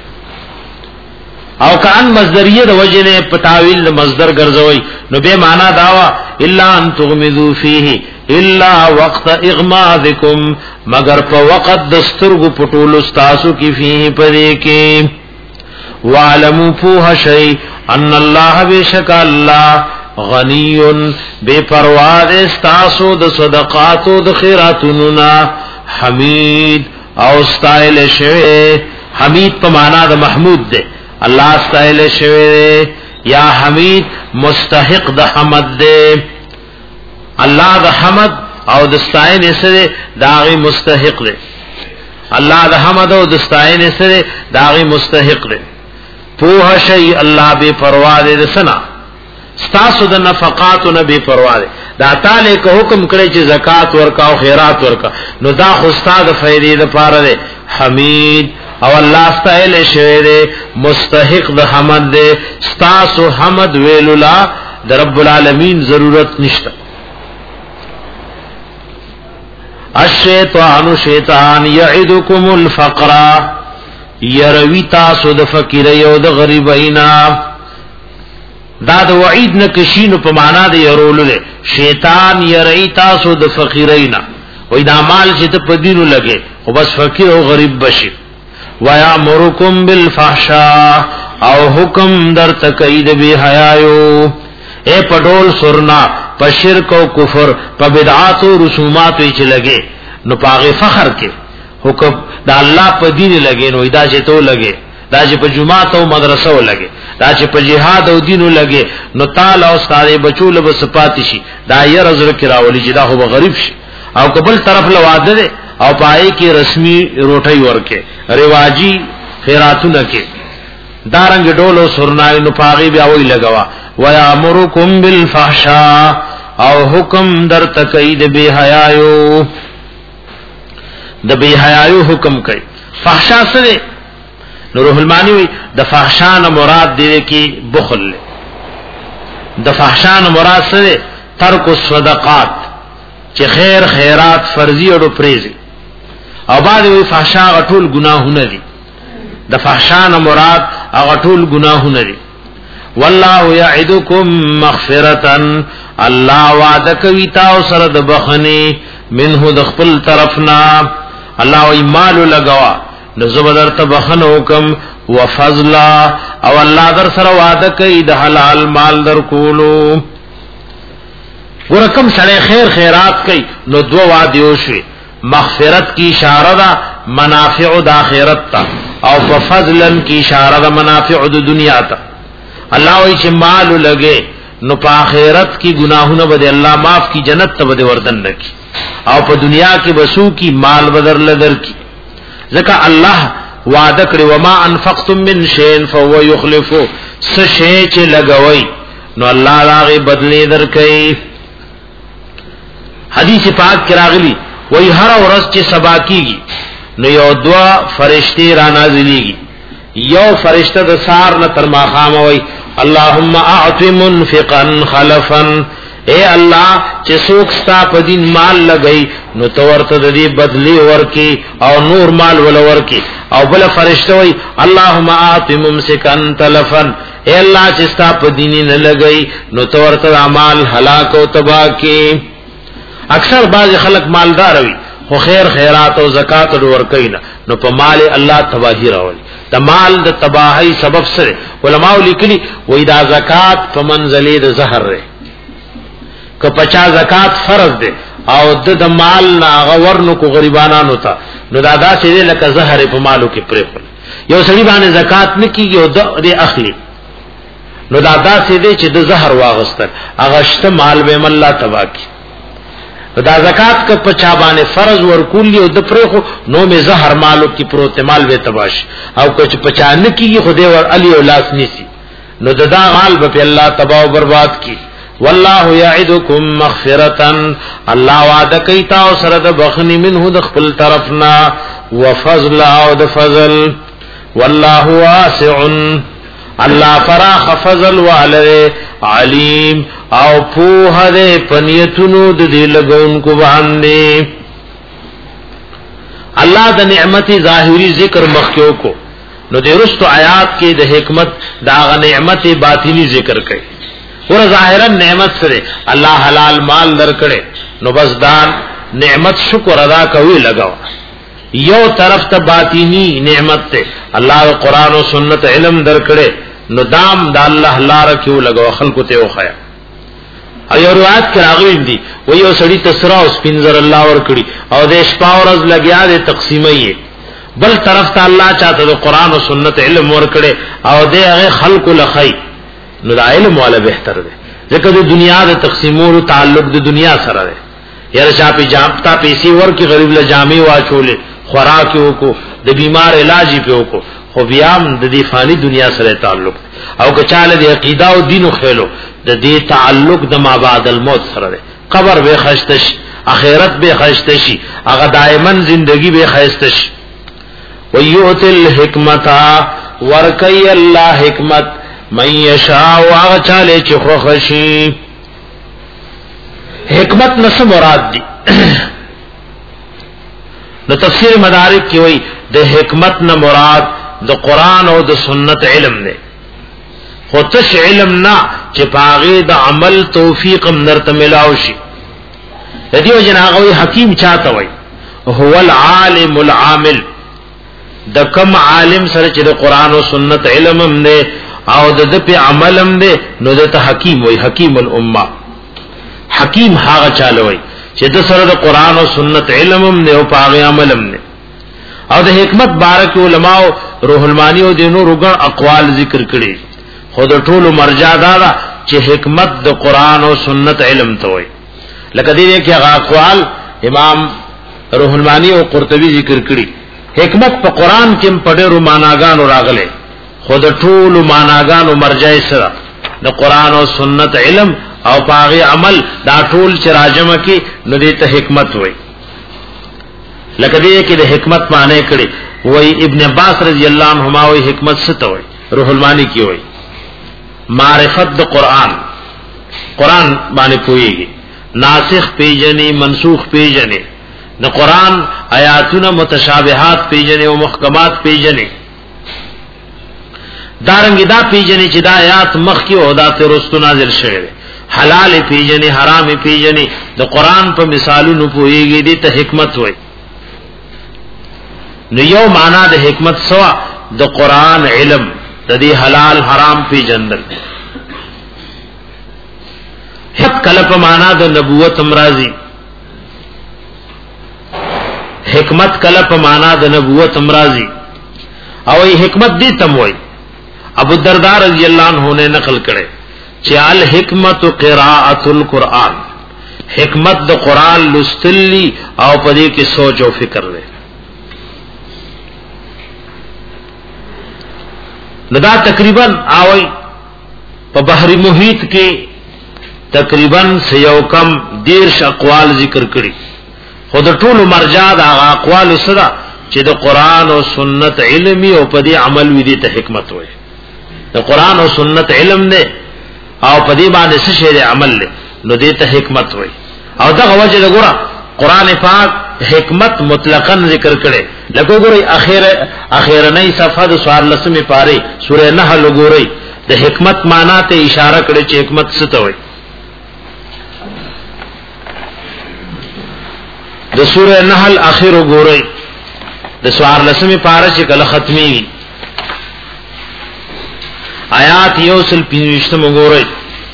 او کان مصدریه د وجنه پتاویل مصدر ګرځوي نو به معنا داوا الا ان تغمزوا فیه الا وقت اغماذکم مگر په وخت د سترګو پټولو تاسو کې فيه په دې کې وعلموا فوه شيء ان الله بشک الله غنی بے پروا دے استاسو د صدقاتو د خیراتونو نا حمید او استایل شوی. حمید په معنا د محمود ده، الله استایل شوی یا حمید مستحق د حمد ده. الله د حمد او د استاینه سره داغي مستحق ده. الله د حمد او د استاینه سره داغي مستحق ده. پوه شي الله بے پروا ده سنا ستاسو د نفقات نه بے پروا ده. دا تعالی کو حکم کړی چې زکات ورکا او خیرات ورکا، نو دا خو استاد فائدې ده پاره ده. حمید او الله استایل شوی ده، مستحق د حمد ده. ستاسو حمد ویلولا د رب العالمین ضرورت نشته. الشیطان شیطان یعدکم الفقر یروی تاسو د فقیری او د غریبینا. دا د وعید نه کشینو په معنا د يرولو له شیطان یری تاسو د فقیرینا، وای دا مال چې ته په دینو لګي او بس فقیر او غریب بشي. ويامرکم بالفحشاء او حکم در تکید به حیايو اے پډول سرنا په شرک او کفر په بدعات او رسومات وی چې لګي نو پاغه فخر کې حکم دا الله په دین لګي نو دا چې تو لګي، دا چې په جمعات او مدرسو لګي، دا چې په جهاد او دینو لګي نو تعالی او ستاره بچو له صفات شي. دا یې رزق کراولي چې دا هو غریب شي او قبل طرف لواده ده او پای کې رسمي روټي ورکه رواجی خیراتونه کې دارنګ ډولو سرنای نو پاغي بیا وی لګوا. ويامرکم بالفحشاء او حکم در تکید به حیايو د به حیايو حکم کوي. فحشاء سره نو روح المانی وی د فحشاء نه مراد دی کی بخل، د فحشاء نه مراد سره ترک الصدقات چې خیر خیرات فرضی او پریزي. او بعد وی فحشاء غټول گناهونه دي، د فحشاء نه مراد هغه ټول گناهونه دي. والله یعدکم مغفرة الله وعده کوي تاسو سره د بخنی منه د خپل طرفنا. الله وی مال لګوا نو زبردر ته بخنو حکم وفضل او الله در سره وعده کوي د حلال مال در کولو. ورکم سره خیر خیرات کوي نو دو وعده وشي، مغفرت کی اشاره ده منافع د اخرت ته او په فضلن کی اشاره ده منافع د دنیا ته. الله وی چې مال لګي نو په آخرت کی گناهونه بده الله معاف کی، جنت ته بده وردن نکی، او په دنیا کې بسو کی مال بدر لدر کی. ځکه الله وعده کړی وما انفقتم من شيء فهو يخلفه، څه شی چې لګوي نو الله هغه بدلی درکړي. حدیث پاک کې راغلی وای هر ورځ چې سبا کیږي نو یو دوا فرشتي را نازلېږي. یو فرشتہ د سار نه تر ماخام وای اللهم اعط منفقا خلفا، اے الله چې څوک ستا په دین مال لګئی نو تورته د دې بدلی ورکی او نور مال ول ورکی. او بل فرشتہ وای اللهم اعط ممسكا تلفا، اے الله چې ستا په دین نه لګئی نو تورته اعمال هلاک او تباہ کی. اکثر بعض خلق مالدار وي خو خیر خیرات او زکات ور کینا نو په مال الله تباہی راولي. د مال د تباہی سبب سره علماء لیکلي وای دا زکات په منزله د زهر ره که پچا زکات فرض ده او د مال نا غورنو کو غریبانانو ته نو دا داسې لکه زهر په مالو کې پرې یو سړي باندې زکات نکیږي او د اخلي نو دا داسې دي چې د زهر واغستل هغه شته مال به الله تباہ کی. دا زکات که پچا باندې فرض ورکول او د پرخو نو می زهر مالو کی پروت مال به تباش او کچ پچا نه کی خدای ور علی اولاس نسی نو ددا غال به الله تباہ او برباد کی. والله یعدکم مغفرة الله وعده کوي تاسو سره د بخنی منه د خپل طرفنا وفضل او د فضل. والله واسع الله فراخ فضل والے علیم او پوها دے پنیتونو د دې لګونکو باندې. الله د نعمت ظاهری ذکر مخکیو کو نو د رستو آیات کې د حکمت دا نعمت باطینی ذکر کړي. ور ظاهرا نعمت سره الله حلال مال درکړي نو بس دان نعمت شکر ادا کوي لگاو. یو طرف ته باطینی نعمت ته الله قرآن او سنت علم درکړي نو دام د الله لار کیو لگاو خلق ته وخیا. او یو روایت کې راغلی دی و یو سړی تسرا او سپینزر الله ور کړی او د شپه ورځ لګیا دي تقسیمي بل طرف ته الله چاته د قران او سنت علم ور کړي او د هغه خلق لخی نو د علم ولا بهتر دی ځکه د دنیا د تقسیمولو تعلق د دنیا سره دی یاره چا په جامتا پیسې ورکې غریب له جامې واچولې خوراک وکړو د بیمار علاج یې وکړو خو بیا د دې فانی دنیا سره تعلق او که چاله د عقیده او دین خو د دې تعلق د ما بعد الموت سره دی قبر به خشتش اخرت به خشتش هغه دائما زندگی به خشتش ويؤتي الحکمتا ورکی الله حکمت من یشاء واغ چاله چخو خشی حکمت نس مراد دی نو تفسیر مدارک کی وئی د حکمت نہ مراد د قران او د سنت علم نے خودش علم نہ چپاغی د عمل توفیق نرت ملاوشی دیو جناغوی حکیم چاہتا وئی هو العالم العامل د کم عالم سره چې د قران او سنت علم هم نه او د په عمل هم نه نو د حکیم وای حکیم الامه حکیم هغه چالوي چې د سره د قران او سنت علم هم نه او په عمل هم نه او د حکمت بارک علماء روح المانی او د نور وګ اقوال ذکر کړي خود ټول مرجع دا چې حکمت د قران او سنت علم ته وای لکه دې کې هغه اقوال امام روح المانی او قرطبي ذکر کړي حکمت په قران کې په ډېرو معناګانو راغلي خود ټول معناګانو مرجع سره د قران او سنت علم او پاغي عمل دا ټول چې راجمه کې نو دې ته حکمت وای لکه دې کې د حکمت معنی کړي وای ابن عباس رضی الله عنهما وای حکمت څه ته وای روح المانی کې وای معرفت د قران قران باندې پويږي ناسخ پیجنې منسوخ پیجنې د قران آیاتونه متشابهات پیجنې او محکمات پیجنې دارنګ دا پیجنې چې دا آیات مخکې او دا ترستو نازل شوه حلال پیجنې حرام پیجنې د قران په مثالونو پويږي دي ته حکمت وای نو یو معنا د حکمت سوا د قران علم د دې حلال حرام پیجندل حق کله په معنا د نبوت امراضی حکمت کله په معنا د نبوت امراضی او ای حکمت دې تم وای ابو الدرداء رضی الله عنه نے نقل کړي چې الحکمت قراءۃ القرآن حکمت د قران لستلی او پدې کې سوچ او فکر لري ندا تقریبا اوي په بحری محیط کې تقریبا سيو کم دیرش اقوال ذکر کړي خود ټول مرجع د اقوال سره چې د قران او سنت علمي او په دې عمل وی دي ته حکمت وي د قران او سنت علم نه او په دې باندې څه شی عمل له نو دې ته حکمت وي او دا وجه د ګوره قران پاک حکمت مطلقاً ذکر کړي لکه ګوري اخیره اخیرنۍ صفحه د سوار لسمه پاره سوره نحل ګوري د حکمت معنا ته اشاره کړي چې حکمت څه ته وي د سوره نحل اخر ګوري د سوار لسمه پاره چې کله ختمي آیات یوسل پینشتم ګوري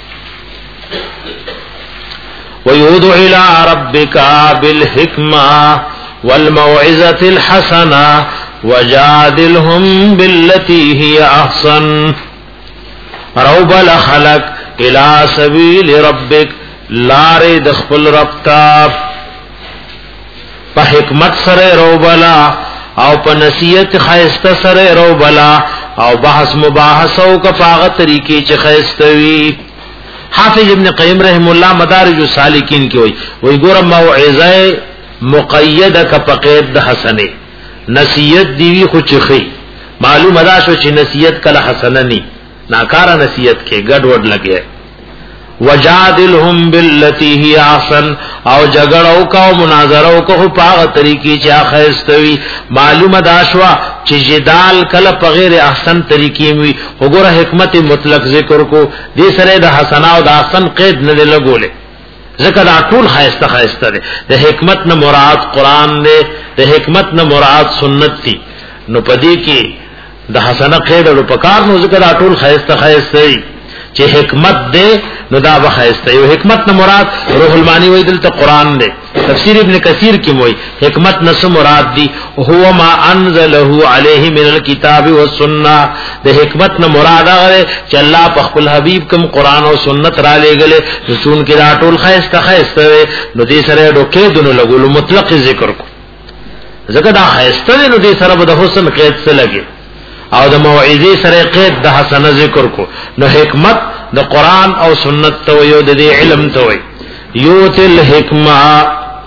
وَيُدْعُ إِلَى رَبِّكَ بِالْحِكْمَةِ وَالْمَوْعِظَةِ الْحَسَنَةِ وَجَادِلْهُمْ بِالَّتِي هِيَ أَحْسَنُ رَوْبَ لَخَلَقَ إِلَى سَبِيلِ رَبِّكَ لَارِ دَخْفُلْ رَبْتَا پا حکمت سر روبلا او پا نصیحت خیست سر روبلا او بحث مباحثو کا پاغت طریقی چه خیستوی حافظ ابن قیم رحم اللہ مدارج السالکین کی ہوئی وہی گورا موعظہ مقید کا پقید دا حسنے نصیحت دیوی خو چخی معلوم ادا شو چی نصیحت کلا حسننی ناکارا نصیحت کے گڑ وڈ لگے وجادلهم باللتی ہی احسن او جگڑو کا او مناظرو کا پاغ طریقی چا خیستوی معلوم داشوا چی جدال کل پغیر احسن طریقی موی وګوره حکمت مطلق ذکر کو دی سره د حسنا او د احسن قید نه لګولې ذکر دا ټول خیسته خیسته ده د حکمت نه مراد قران ده د حکمت نه مراد سنت دي نو پدې کې د حسنا قید او پکار نو ذکر دا ټول خیسته خیسته چې حکمت دې نو دا بخایسته یو حکمت نه مراد روح المانی وې دلته قران دې تفسیر ابن کثیر کې وې حکمت نه مراد دي هو ما انزله عليه من الكتاب والسنه د حکمت نه مراد هغه چې الله په خپل حبيب کوم قران او سنت را لېګلې رسول کې دا ټول خایسته خایسته نو دې سره ډوکې دونو لګول مطلق ذکر کو ځکه دا خایسته نو دې سره د حسن قید څه لګي او د موعظه سره قید د حسن ذکر کو نو حکمت د قران او سنت ته یو د علم ته وي یوتل حکمت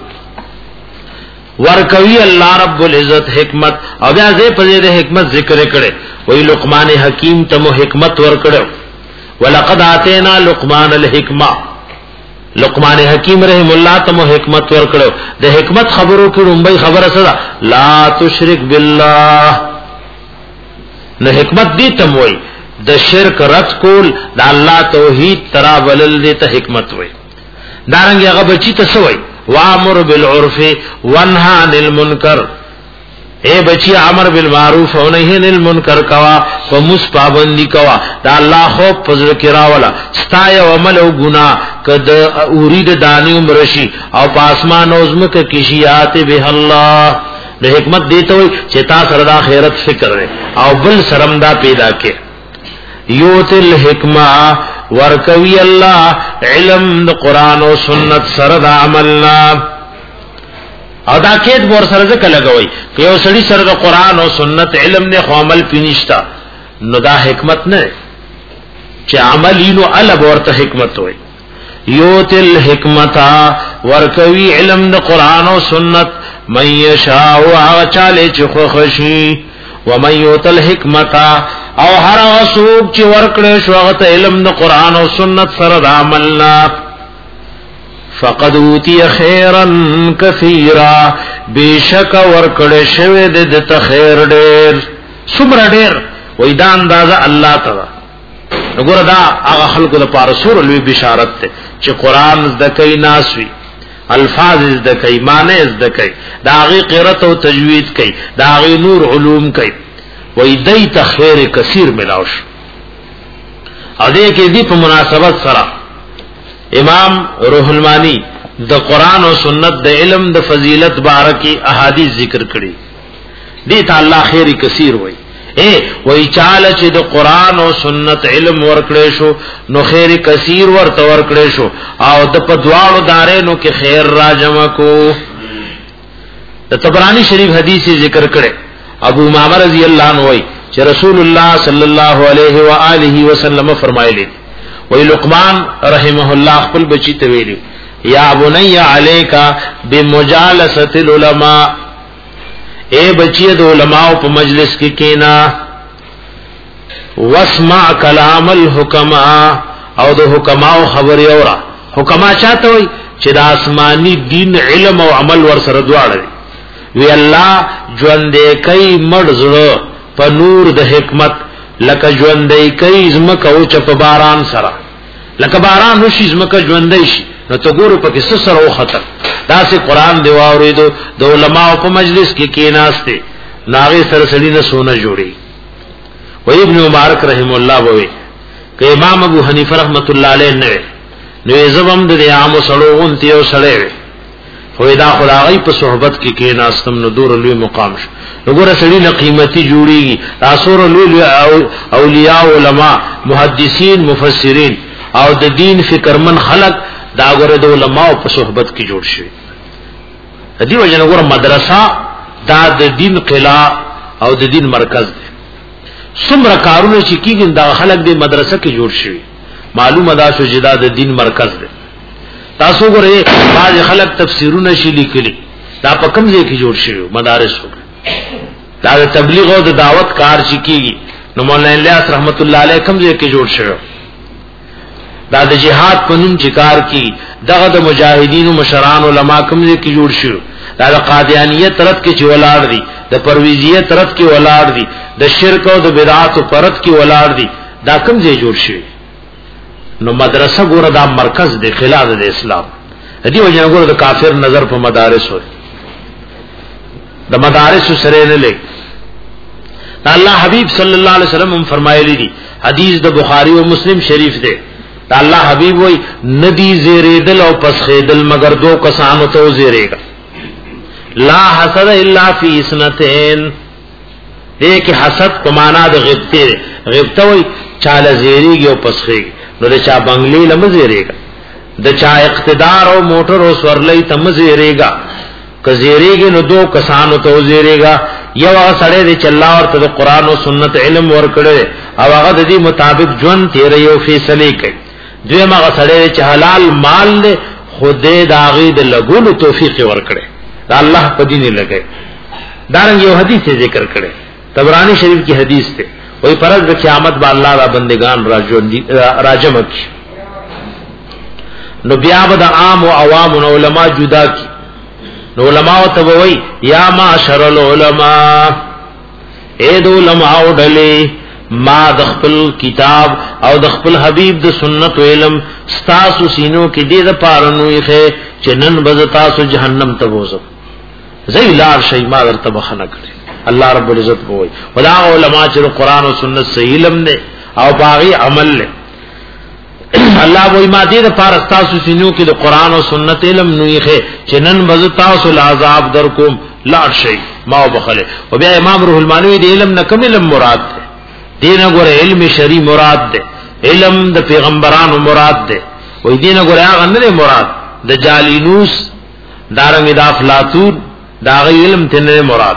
ورکوي الله رب العزت حکمت او بیا زه په دې حکمت ذکر کړي وی لقمان حکیم ته مو حکمت ورکړو ولقد اتینا لقمان الحکمه لقمان حکیم رحم الله ته مو حکمت ورکړو د حکمت خبرو کې لومبي خبره سره لا تشرک بالله نو حکمت دې ته وای د شرک رد کول د الله توحید ترا ولل دې ته حکمت وای دارنګ هغه بچی ته سوای وامر بالعرف وانهى عن المنکر اے بچی امر بالمعروف او نهی عن المنکر کوا و مس پابندی کوا دا الله خو فضل کرا ولا ستای او عمل او گناہ کد اورید دانی مرشی او پاسمان او زمک کشیات به الله د حکمت دیته وي چې تا سره د آخرت فکر او بل سرمدا پیدا کې یوتل حکمه ورکوي الله علم د قران او سنت سره د عملنا او دا کېد ور سره ځکه لګوي که یو سړي سره د قران او سنت علم نه خو عمل پینشتا نو دا حکمت نه چې عمل اینو الګ ورته حکمت وي یوتل حکمتا ورکوي علم د قران او سنت من یشاء او چاله چې خو خشي ومن یوتل حکمتا او هر غصوب چې ورکړې شو هغه علم د قران او سنت سره د عملنا فقد اوتی خیرا کثیرا بیشک ورکړې شوی د تخیر ډېر څومره ډېر وې دا اندازه الله تعالی وګوره دا هغه خلکو د پاره سور لوی بشارت ته چې قران زدکې ناسوي الفاظ زدکې معنی زدکې دا غي قرات او تجوید کوي دا غي نور علوم کوي وې دای ته خیر کثیر ملاوش ا دې کې دې په مناسبت سره امام روح المانی د قران او سنت د علم د فضیلت بارکی احادیث ذکر کړي دې ته الله خیر کثیر وې اے وای چاله چې د قران او سنت علم ورکړې شو نو خیر کثیر ورته ورکړې شو او د په دواړو دارینو کې خیر را جمع کو د طبرانی شریف حدیث ذکر کړي ابو امامه رضی الله عنه وای چې رسول الله صلی الله علیه و آله وسلم فرمایلی وای لقمان رحمه الله خپل بچی ته ویلی یا بنی علیکا بمجالسه العلماء اے بچی د علماء په مجلس کې کینا واسمع کلام الحکماء او د حکماء خبر اورا حکما چاته وي چې د آسمانی دین علم او عمل ور سره دواړه وی الله ژوندې کوي مرزړه په نور د حکمت لکه ژوندې کوي زمکه او چپ باران سره لکه باران وشي زمکه ژوندې شي نو تو ګورو پکې سسر او خطر دا سه قران دی واورېدو د علماء په مجلس کې کېناسته ناغي سره سړی نه سونه جوړي و ابن مبارک رحم الله ووي ک امام ابو حنیفه رحمت الله علیه نه نو زبم د عام سړوون تیو سړی خو دا خدای په صحبت کې کېناستم نو دور لوی مقام شو نو ګوره سړی نه قیمتي جوړيږي تاسو لوی اولیاء علما محدثین مفسرین او د دین فکرمن خلق دا غره د علماء په صحبت کې جوړ شي دې وجه نه غره مدرسه دا د دین قلا او د دین مرکز دی څومره کارونه چې کیږي دا خلک د مدرسه کې جوړ شي معلومه ده چې دا د دین مرکز دی تاسو غره بعض خلک تفسیرونه شي لیکلي دا په کوم ځای کې جوړ شي مدارس دا د تبلیغ او د دعوت کار چې کیږي نو مولانا الیاس رحمت الله علیه کوم ځای کې جوړ شي دا د جهاد په نوم چې کار کی دغه د مجاهدینو مشران علما کوم ځای کې جوړ شي دا د قادیانیت طرف کې چې ولاړ دي د پرویزیت طرف کې ولاړ دي د شرک او د بدعات پرد کې ولاړ دي دا کوم ځای جوړ شي نو مدرسه ګوره دا مرکز دی خلاف د اسلام دې وجه ګوره د کافر نظر په مدارس وي د مدارس سره نه لګ الله حبیب صلی الله علیه وسلم هم فرمایلی دي حدیث د بخاری او مسلم شریف دی الله حبیب وای ندی زیریدل او پسخیدل مگر دو کسانو ته زیریگا لا حسد الا فی اسنتین دې کې حسد په معنا د غیبت غیبت وای چاله زیریږي او پسخیږي نو د چا بنگلی لم زیریگا د چا اقتدار او موټر او سورلې تم زیریگا کزیریږي نو دو کسانو ته زیریگا یو هغه سره د چلا ورته د قران او سنت علم ورکړي او هغه د دې مطابق ژوند تیر یو فیصله کوي دوی هغه سره چې حلال مال له خوده داغي د لګولو توفیق ورکړي دا الله په دین لګي دارنګ یو حدیث ذکر کړي طبرانی شریف کی حدیث ته وہی پرز د قیامت با الله را بندگان راجم کی نو بیا به د عام او عوام او علما جدا کی نو علماء ته وای یا معاشر العلماء اے دو علماء ډلې ما د خپل کتاب او د خپل حبیب د سنت علم ستاسو سینو کې دې د پارنوي خې چې نن بزتا سو جهنم ته وځو زئی لار شي ما ورته بخنه کړی الله رب العزت وای ودا علماء چې قرآن او سنت صحیح علم نه او باغی عمل نه الله وای ما دې د پار ستاسو سینو کې د قرآن او سنت علم نوې خې چې نن بزتا سو العذاب در کوم لار شي ما وبخله او بیا امام روح المانوی دې علم نه کوم علم مراد ده دین غره علم شری مراد ده علم د پیغمبرانو مراد ده وې دین غره هغه نه مراد د جالینوس دارنګ د افلاطون دا علم ته مراد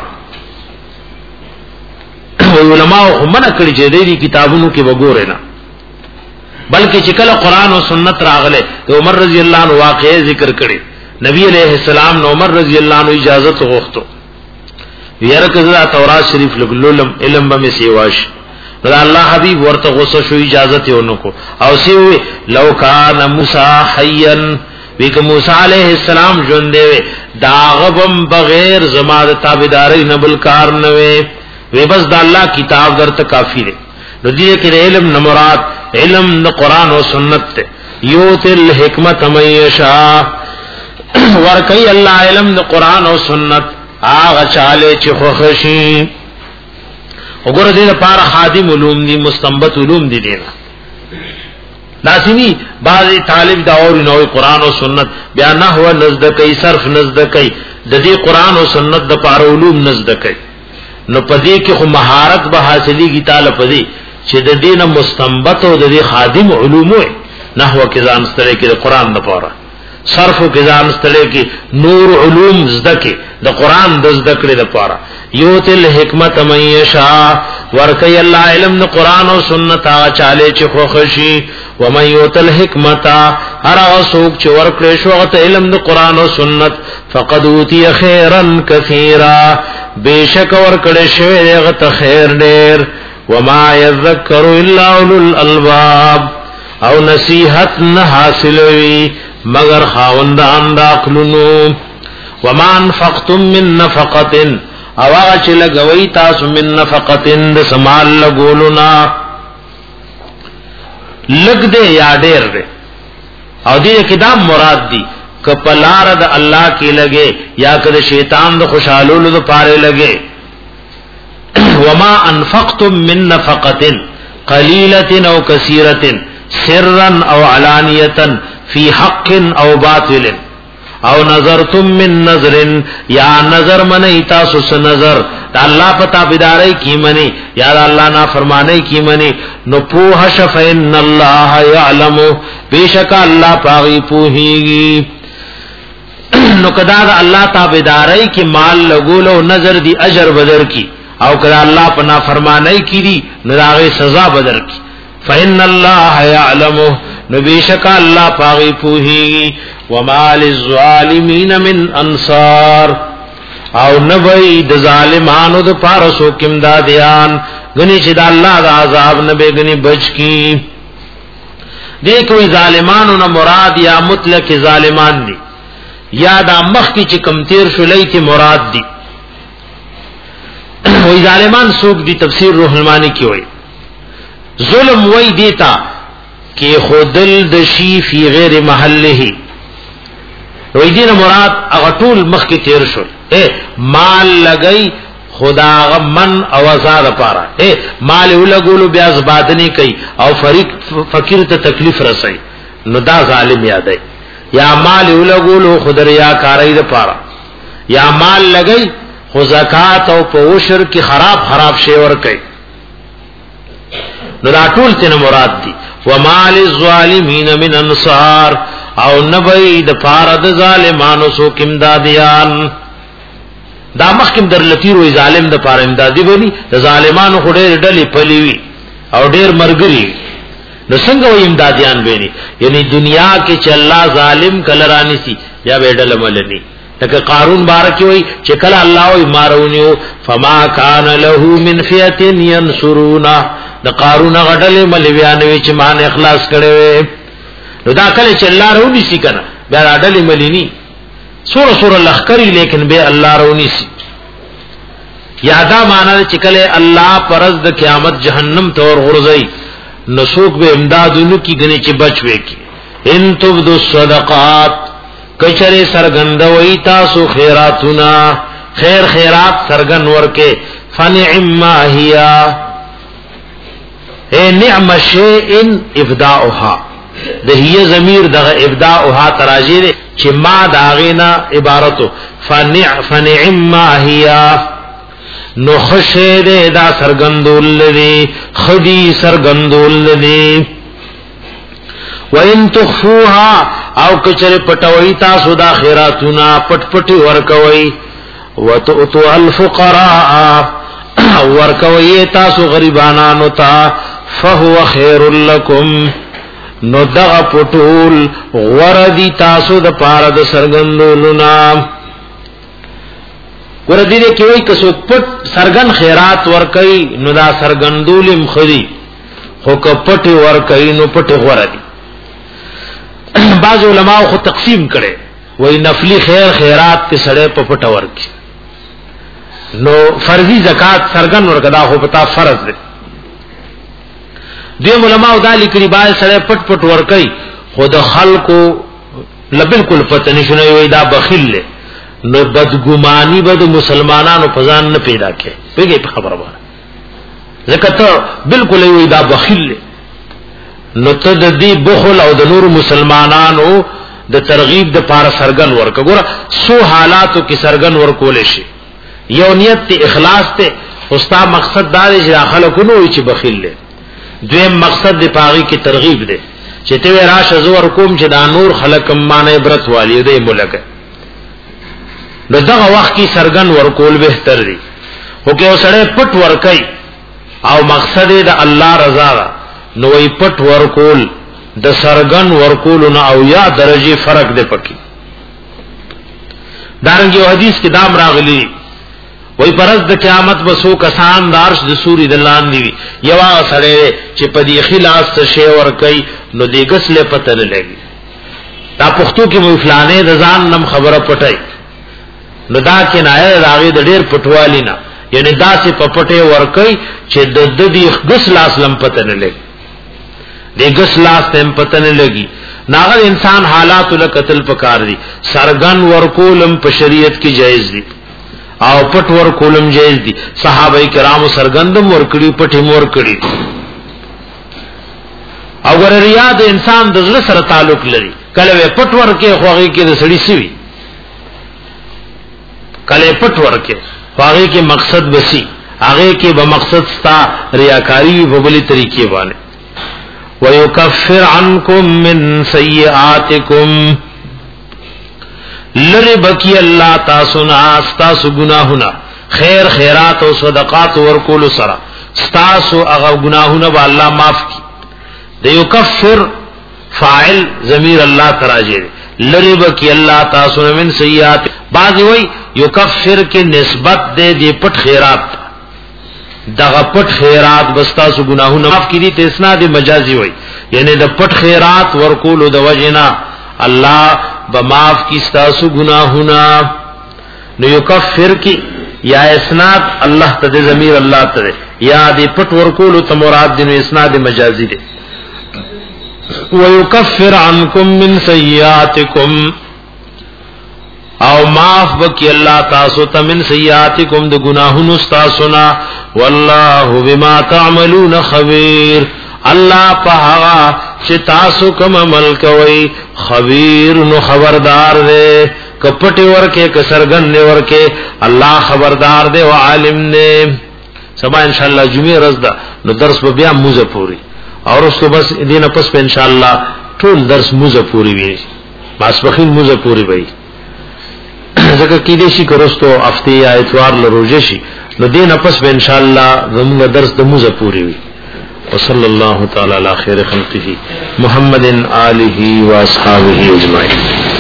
علماء هم نه کړی چې دې کتابونو کې وګورئ نه بلکې چې کله قران او سنت راغله عمر رضی الله عنه واقعې ذکر کړي نبی علیہ السلام نو عمر رضی الله عنه اجازه غوښتو یره کزا تورات شریف لګلولم علم به سیواش الله حبیب ورته غوسه شو اجازه ته ونکو او سی وی لو کان موسی حیا وک موسی علیہ السلام ژوند دی داغبم بغیر زما د تابعداري نه بل کار نه وي وی بس د الله کتاب درته کافی دی نو دې کې علم نه مراد علم د قران او سنت ته یوتل حکمت میشا ور کوي الله علم د قران او سنت هغه چاله چې خوشي وګوره دې لپاره خادم علوم دي مستنبط علوم دي دینا لازمی بعضی طالب دا اور نو قران او سنت بیا نحو نزد کوي صرف نزد کوي د دې قران او سنت د لپاره علوم نزد کوي نو پدې کې خو مهارت به حاصلې کی تعالی پدې چې د دینه مستنبط او د دې خادم علوم وي نحو کې ځان ستړي کې د قران لپاره صرف کې ځان ستړي کې نور علوم زده کې د قران د زده کړې لپاره یوتل حکمت میشا ورکی الله علم د قران او سنت چاله چې خوشي و من یوتل حکمت هر اوسوک چې ورکړې شو غته علم د قران او سنت فقد اوتی خیرا کثیرا بیشک ورکړې شوی غته خیر ډیر وما یذکر الا اولو الالباب او نصیحت نه حاصلوي مگر خاوندان د عقلونو وما انفقتم من نفقه او هغه چې لګوي تاسو من نفقتن د سمال لګولنا لګ دې یا ډېر دې او دې کې دا مراد دي کپلار د الله کې لګي یا کده شیطان د خوشالولو د پاره لګي وما انفقتم من نفقه قليله او كثيره سرا او علانيه في حق او باطل او نظرتم من نظر یا نظر منی تاسو سے نظر دا اللہ پتا بداری کی منی یا دا اللہ نا فرمانے کی منی نو پوہ شفین اللہ یعلم بیشک اللہ پاغی پوہیگی نو کدا دا اللہ تا بداری کی مال لگولو نظر دی اجر بدر کی او کدا اللہ پنا فرمانے کی دی نو داغی سزا بدر کی فإن اللہ یعلم نو بیشک اللہ پاغی پوہیگی وما للظالمین من انصار او نبی د ظالمانو د پارسو کم دادیان غنی چې د الله د عذاب نه به غنی بچ کی دې کوئی ظالمانو نه مراد یا مطلق ظالمان دي یا د مخ کی چې کم تیر شولای ته مراد دي وې ظالمان سوق دي تفسیر روح المانی کی وای ظلم وای دیتا کہ خودل د شی فی غیر محله وې دینه مراد هغه ټول مخ کې تیر شو اے مال لګئی خدا غمن او آزاد پارا اے مال ولګولو بیا زبادنی کوي او فریق فقیر ته تکلیف رسي نو دا ظالم یادای یا مال ولګولو خدریا کاری د پارا یا مال لګی خو زکات او پوشر کی خراب خراب شی ور کوي نو دا ټول تینا مراد دی ومال الظالمین من انصار او نبی د پاره د ظالمانو سو کیم دادیان دا مخکم در لتیر وی ظالم د پاره امدادي بني د ظالمانو خډې ډلې پلیوي او ډېر مرګري نو څنګه وی امدادیان بني یعنی دنیا کې چې الله ظالم کلرانی سي یا وډل ملني تکه قارون بارک وی چې کله الله وی مارونیو فما کان له من فئه ينصرونا د قارون غډلې ملویانوي چې مان اخلاص کړي نو دا کله چې الله رونی سي کنه بیا غډلې ملینی سور سور لخکری لیکن بے اللہ رونی سی یادا مانا چکلے اللہ پرز د قیامت جہنم تور غرزئی نسوک بے امدادونو کی گنی چی بچوے کی ان تبدو الصدقات کچرے سرگندوئی تاسو خیراتنا خیر خیرات سرگن ورکے فنعم ما ہیا اے نعم شیئن افداؤها دہیه ضمیر دغه ابداؤها تراجی ده چې ما داغینا عبارتو فنع فنعم ما هيا نو خشه ده دا سرګندول لدی خدي سرګندول لدی وان تخفوها او کچره پټوي تاسو دا خیراتونه پټ پټي ورکوي وتؤتوا الفقراء ورکوي تاسو غریبانو ته فهو خير لكم نو دغه پټول غردی تاسو د پاره د سرګندولنا ګردی دې کوي کسو پټ سرګن خیرات ور کوي نو دا سرګندول مخدي خو کپټي ور کوي نو پټي غردی بعض علماء خو تقسیم کړي وای نفلی خیر خیرات ته سړې په پټ ور کوي نو فرضی زکات سرګن ور کدا خو پتا فرض دی دیم علماء دا لیکلی باید سره پټ پټ ور کوي خود خلقو لبالکل پته نشونه وي دا بخیل له نو بدګمانی بد مسلمانانو پزان نه پیدا کړي پیګه په خبره وره زکه بالکل وي دا بخیل له نو ته د دې بخل او د نور مسلمانانو د ترغیب د پار سرګن ورک ګوره سو حالاتو کې سرګن ور کول شي یو نیت ته اخلاص ته اوستا مقصد دا دی چې داخله کو نو چې بخیل له دویم مقصد دی پاغي کی ترغیب دی چې ته راشه زور کوم چې دا نور خلق مانه عبرت والی دی ملک نو دغه وخت کی سرګن ورکول بهتر دی خو کې وسړې پټ ورکای او مقصد دی د الله رضا نو وی پټ ورکول د سرګن ورکول نو او یا درجه فرق دی پکې دارنګ یو حدیث کې دام راغلی وای پرز د قیامت بسو کسان دارش د سوري د لاندې وی یوا سره چې په دې خلاص څه شی ور کوي نو دې غسله پته نه لګي دا پښتو کې مو فلانه د ځان نم خبره پټای نو دا کنایه راغی د ډېر پټوالی نه یعنی دا سي په پټه ور کوي چې د دې غسله اسلم پته نه لګي دې غسله تم پته نه لګي ناغه انسان حالات له قتل پکار دي سرګن ورکولم په شریعت کې جایز دي او پټ ور کولم جایز دي صحابه کرام سرګندم ور کړی پټي مور کړی او ور ریاض انسان د زړه سره تعلق لري کله پټ ور کې خوږی کې د سړی سوي کله پټ ور کې خوږی کې مقصد بسی هغه کې به مقصد ستا ریاکاری په بلی طریقې باندې ويكفر عنكم من سيئاتكم لری بکی اللہ تاسو نا استاسو گناہونا خیر خیرات او صدقات ورکول سرا استاسو اغا گناہونا با اللہ معاف کی دیو کفر فاعل ضمیر اللہ تراجے لری بکی اللہ تاسو نا من سیئات بعضی وی یکفر کے نسبت دے دی پٹ خیرات دغه پټ خیرات بستاسو گناہونا معاف کی دی تسنا دی مجازی وی یعنی د پټ خیرات ورکول د وجنا اللہ بماف کی ستاسو گناہونا نو یکفر کی یا اسناد اللہ تد ضمیر اللہ تد یا دی پٹ ورکولو تمراد دین اسناد مجازی دے ویکفر عنکم من سیئاتکم او معاف بکی اللہ تاسو تمن سیئاتکم د گناہون استاسنا واللہ بما تعملون خبیر اللہ پہا چی تاسو کم عمل کوئی خبیر نو خبردار دے کپٹی ورکے کسرگن ورکے اللہ خبردار دے وعالم دے سبا انشاءاللہ جمعی رزدہ نو درس با بیا موزہ پوری اور اس تو بس دین پس پہ انشاءاللہ ټول درس موزه پوری وی ماسپخین موزه پوری وی ځکه کې دې شي کرستو هفته یا اتوار لروجه شي نو دین پس به ان شاء الله زموږ درس د موزه پوری وی وصلی الله تعالی علی خیر خلقه محمد آله و اصحابہ اجمعین.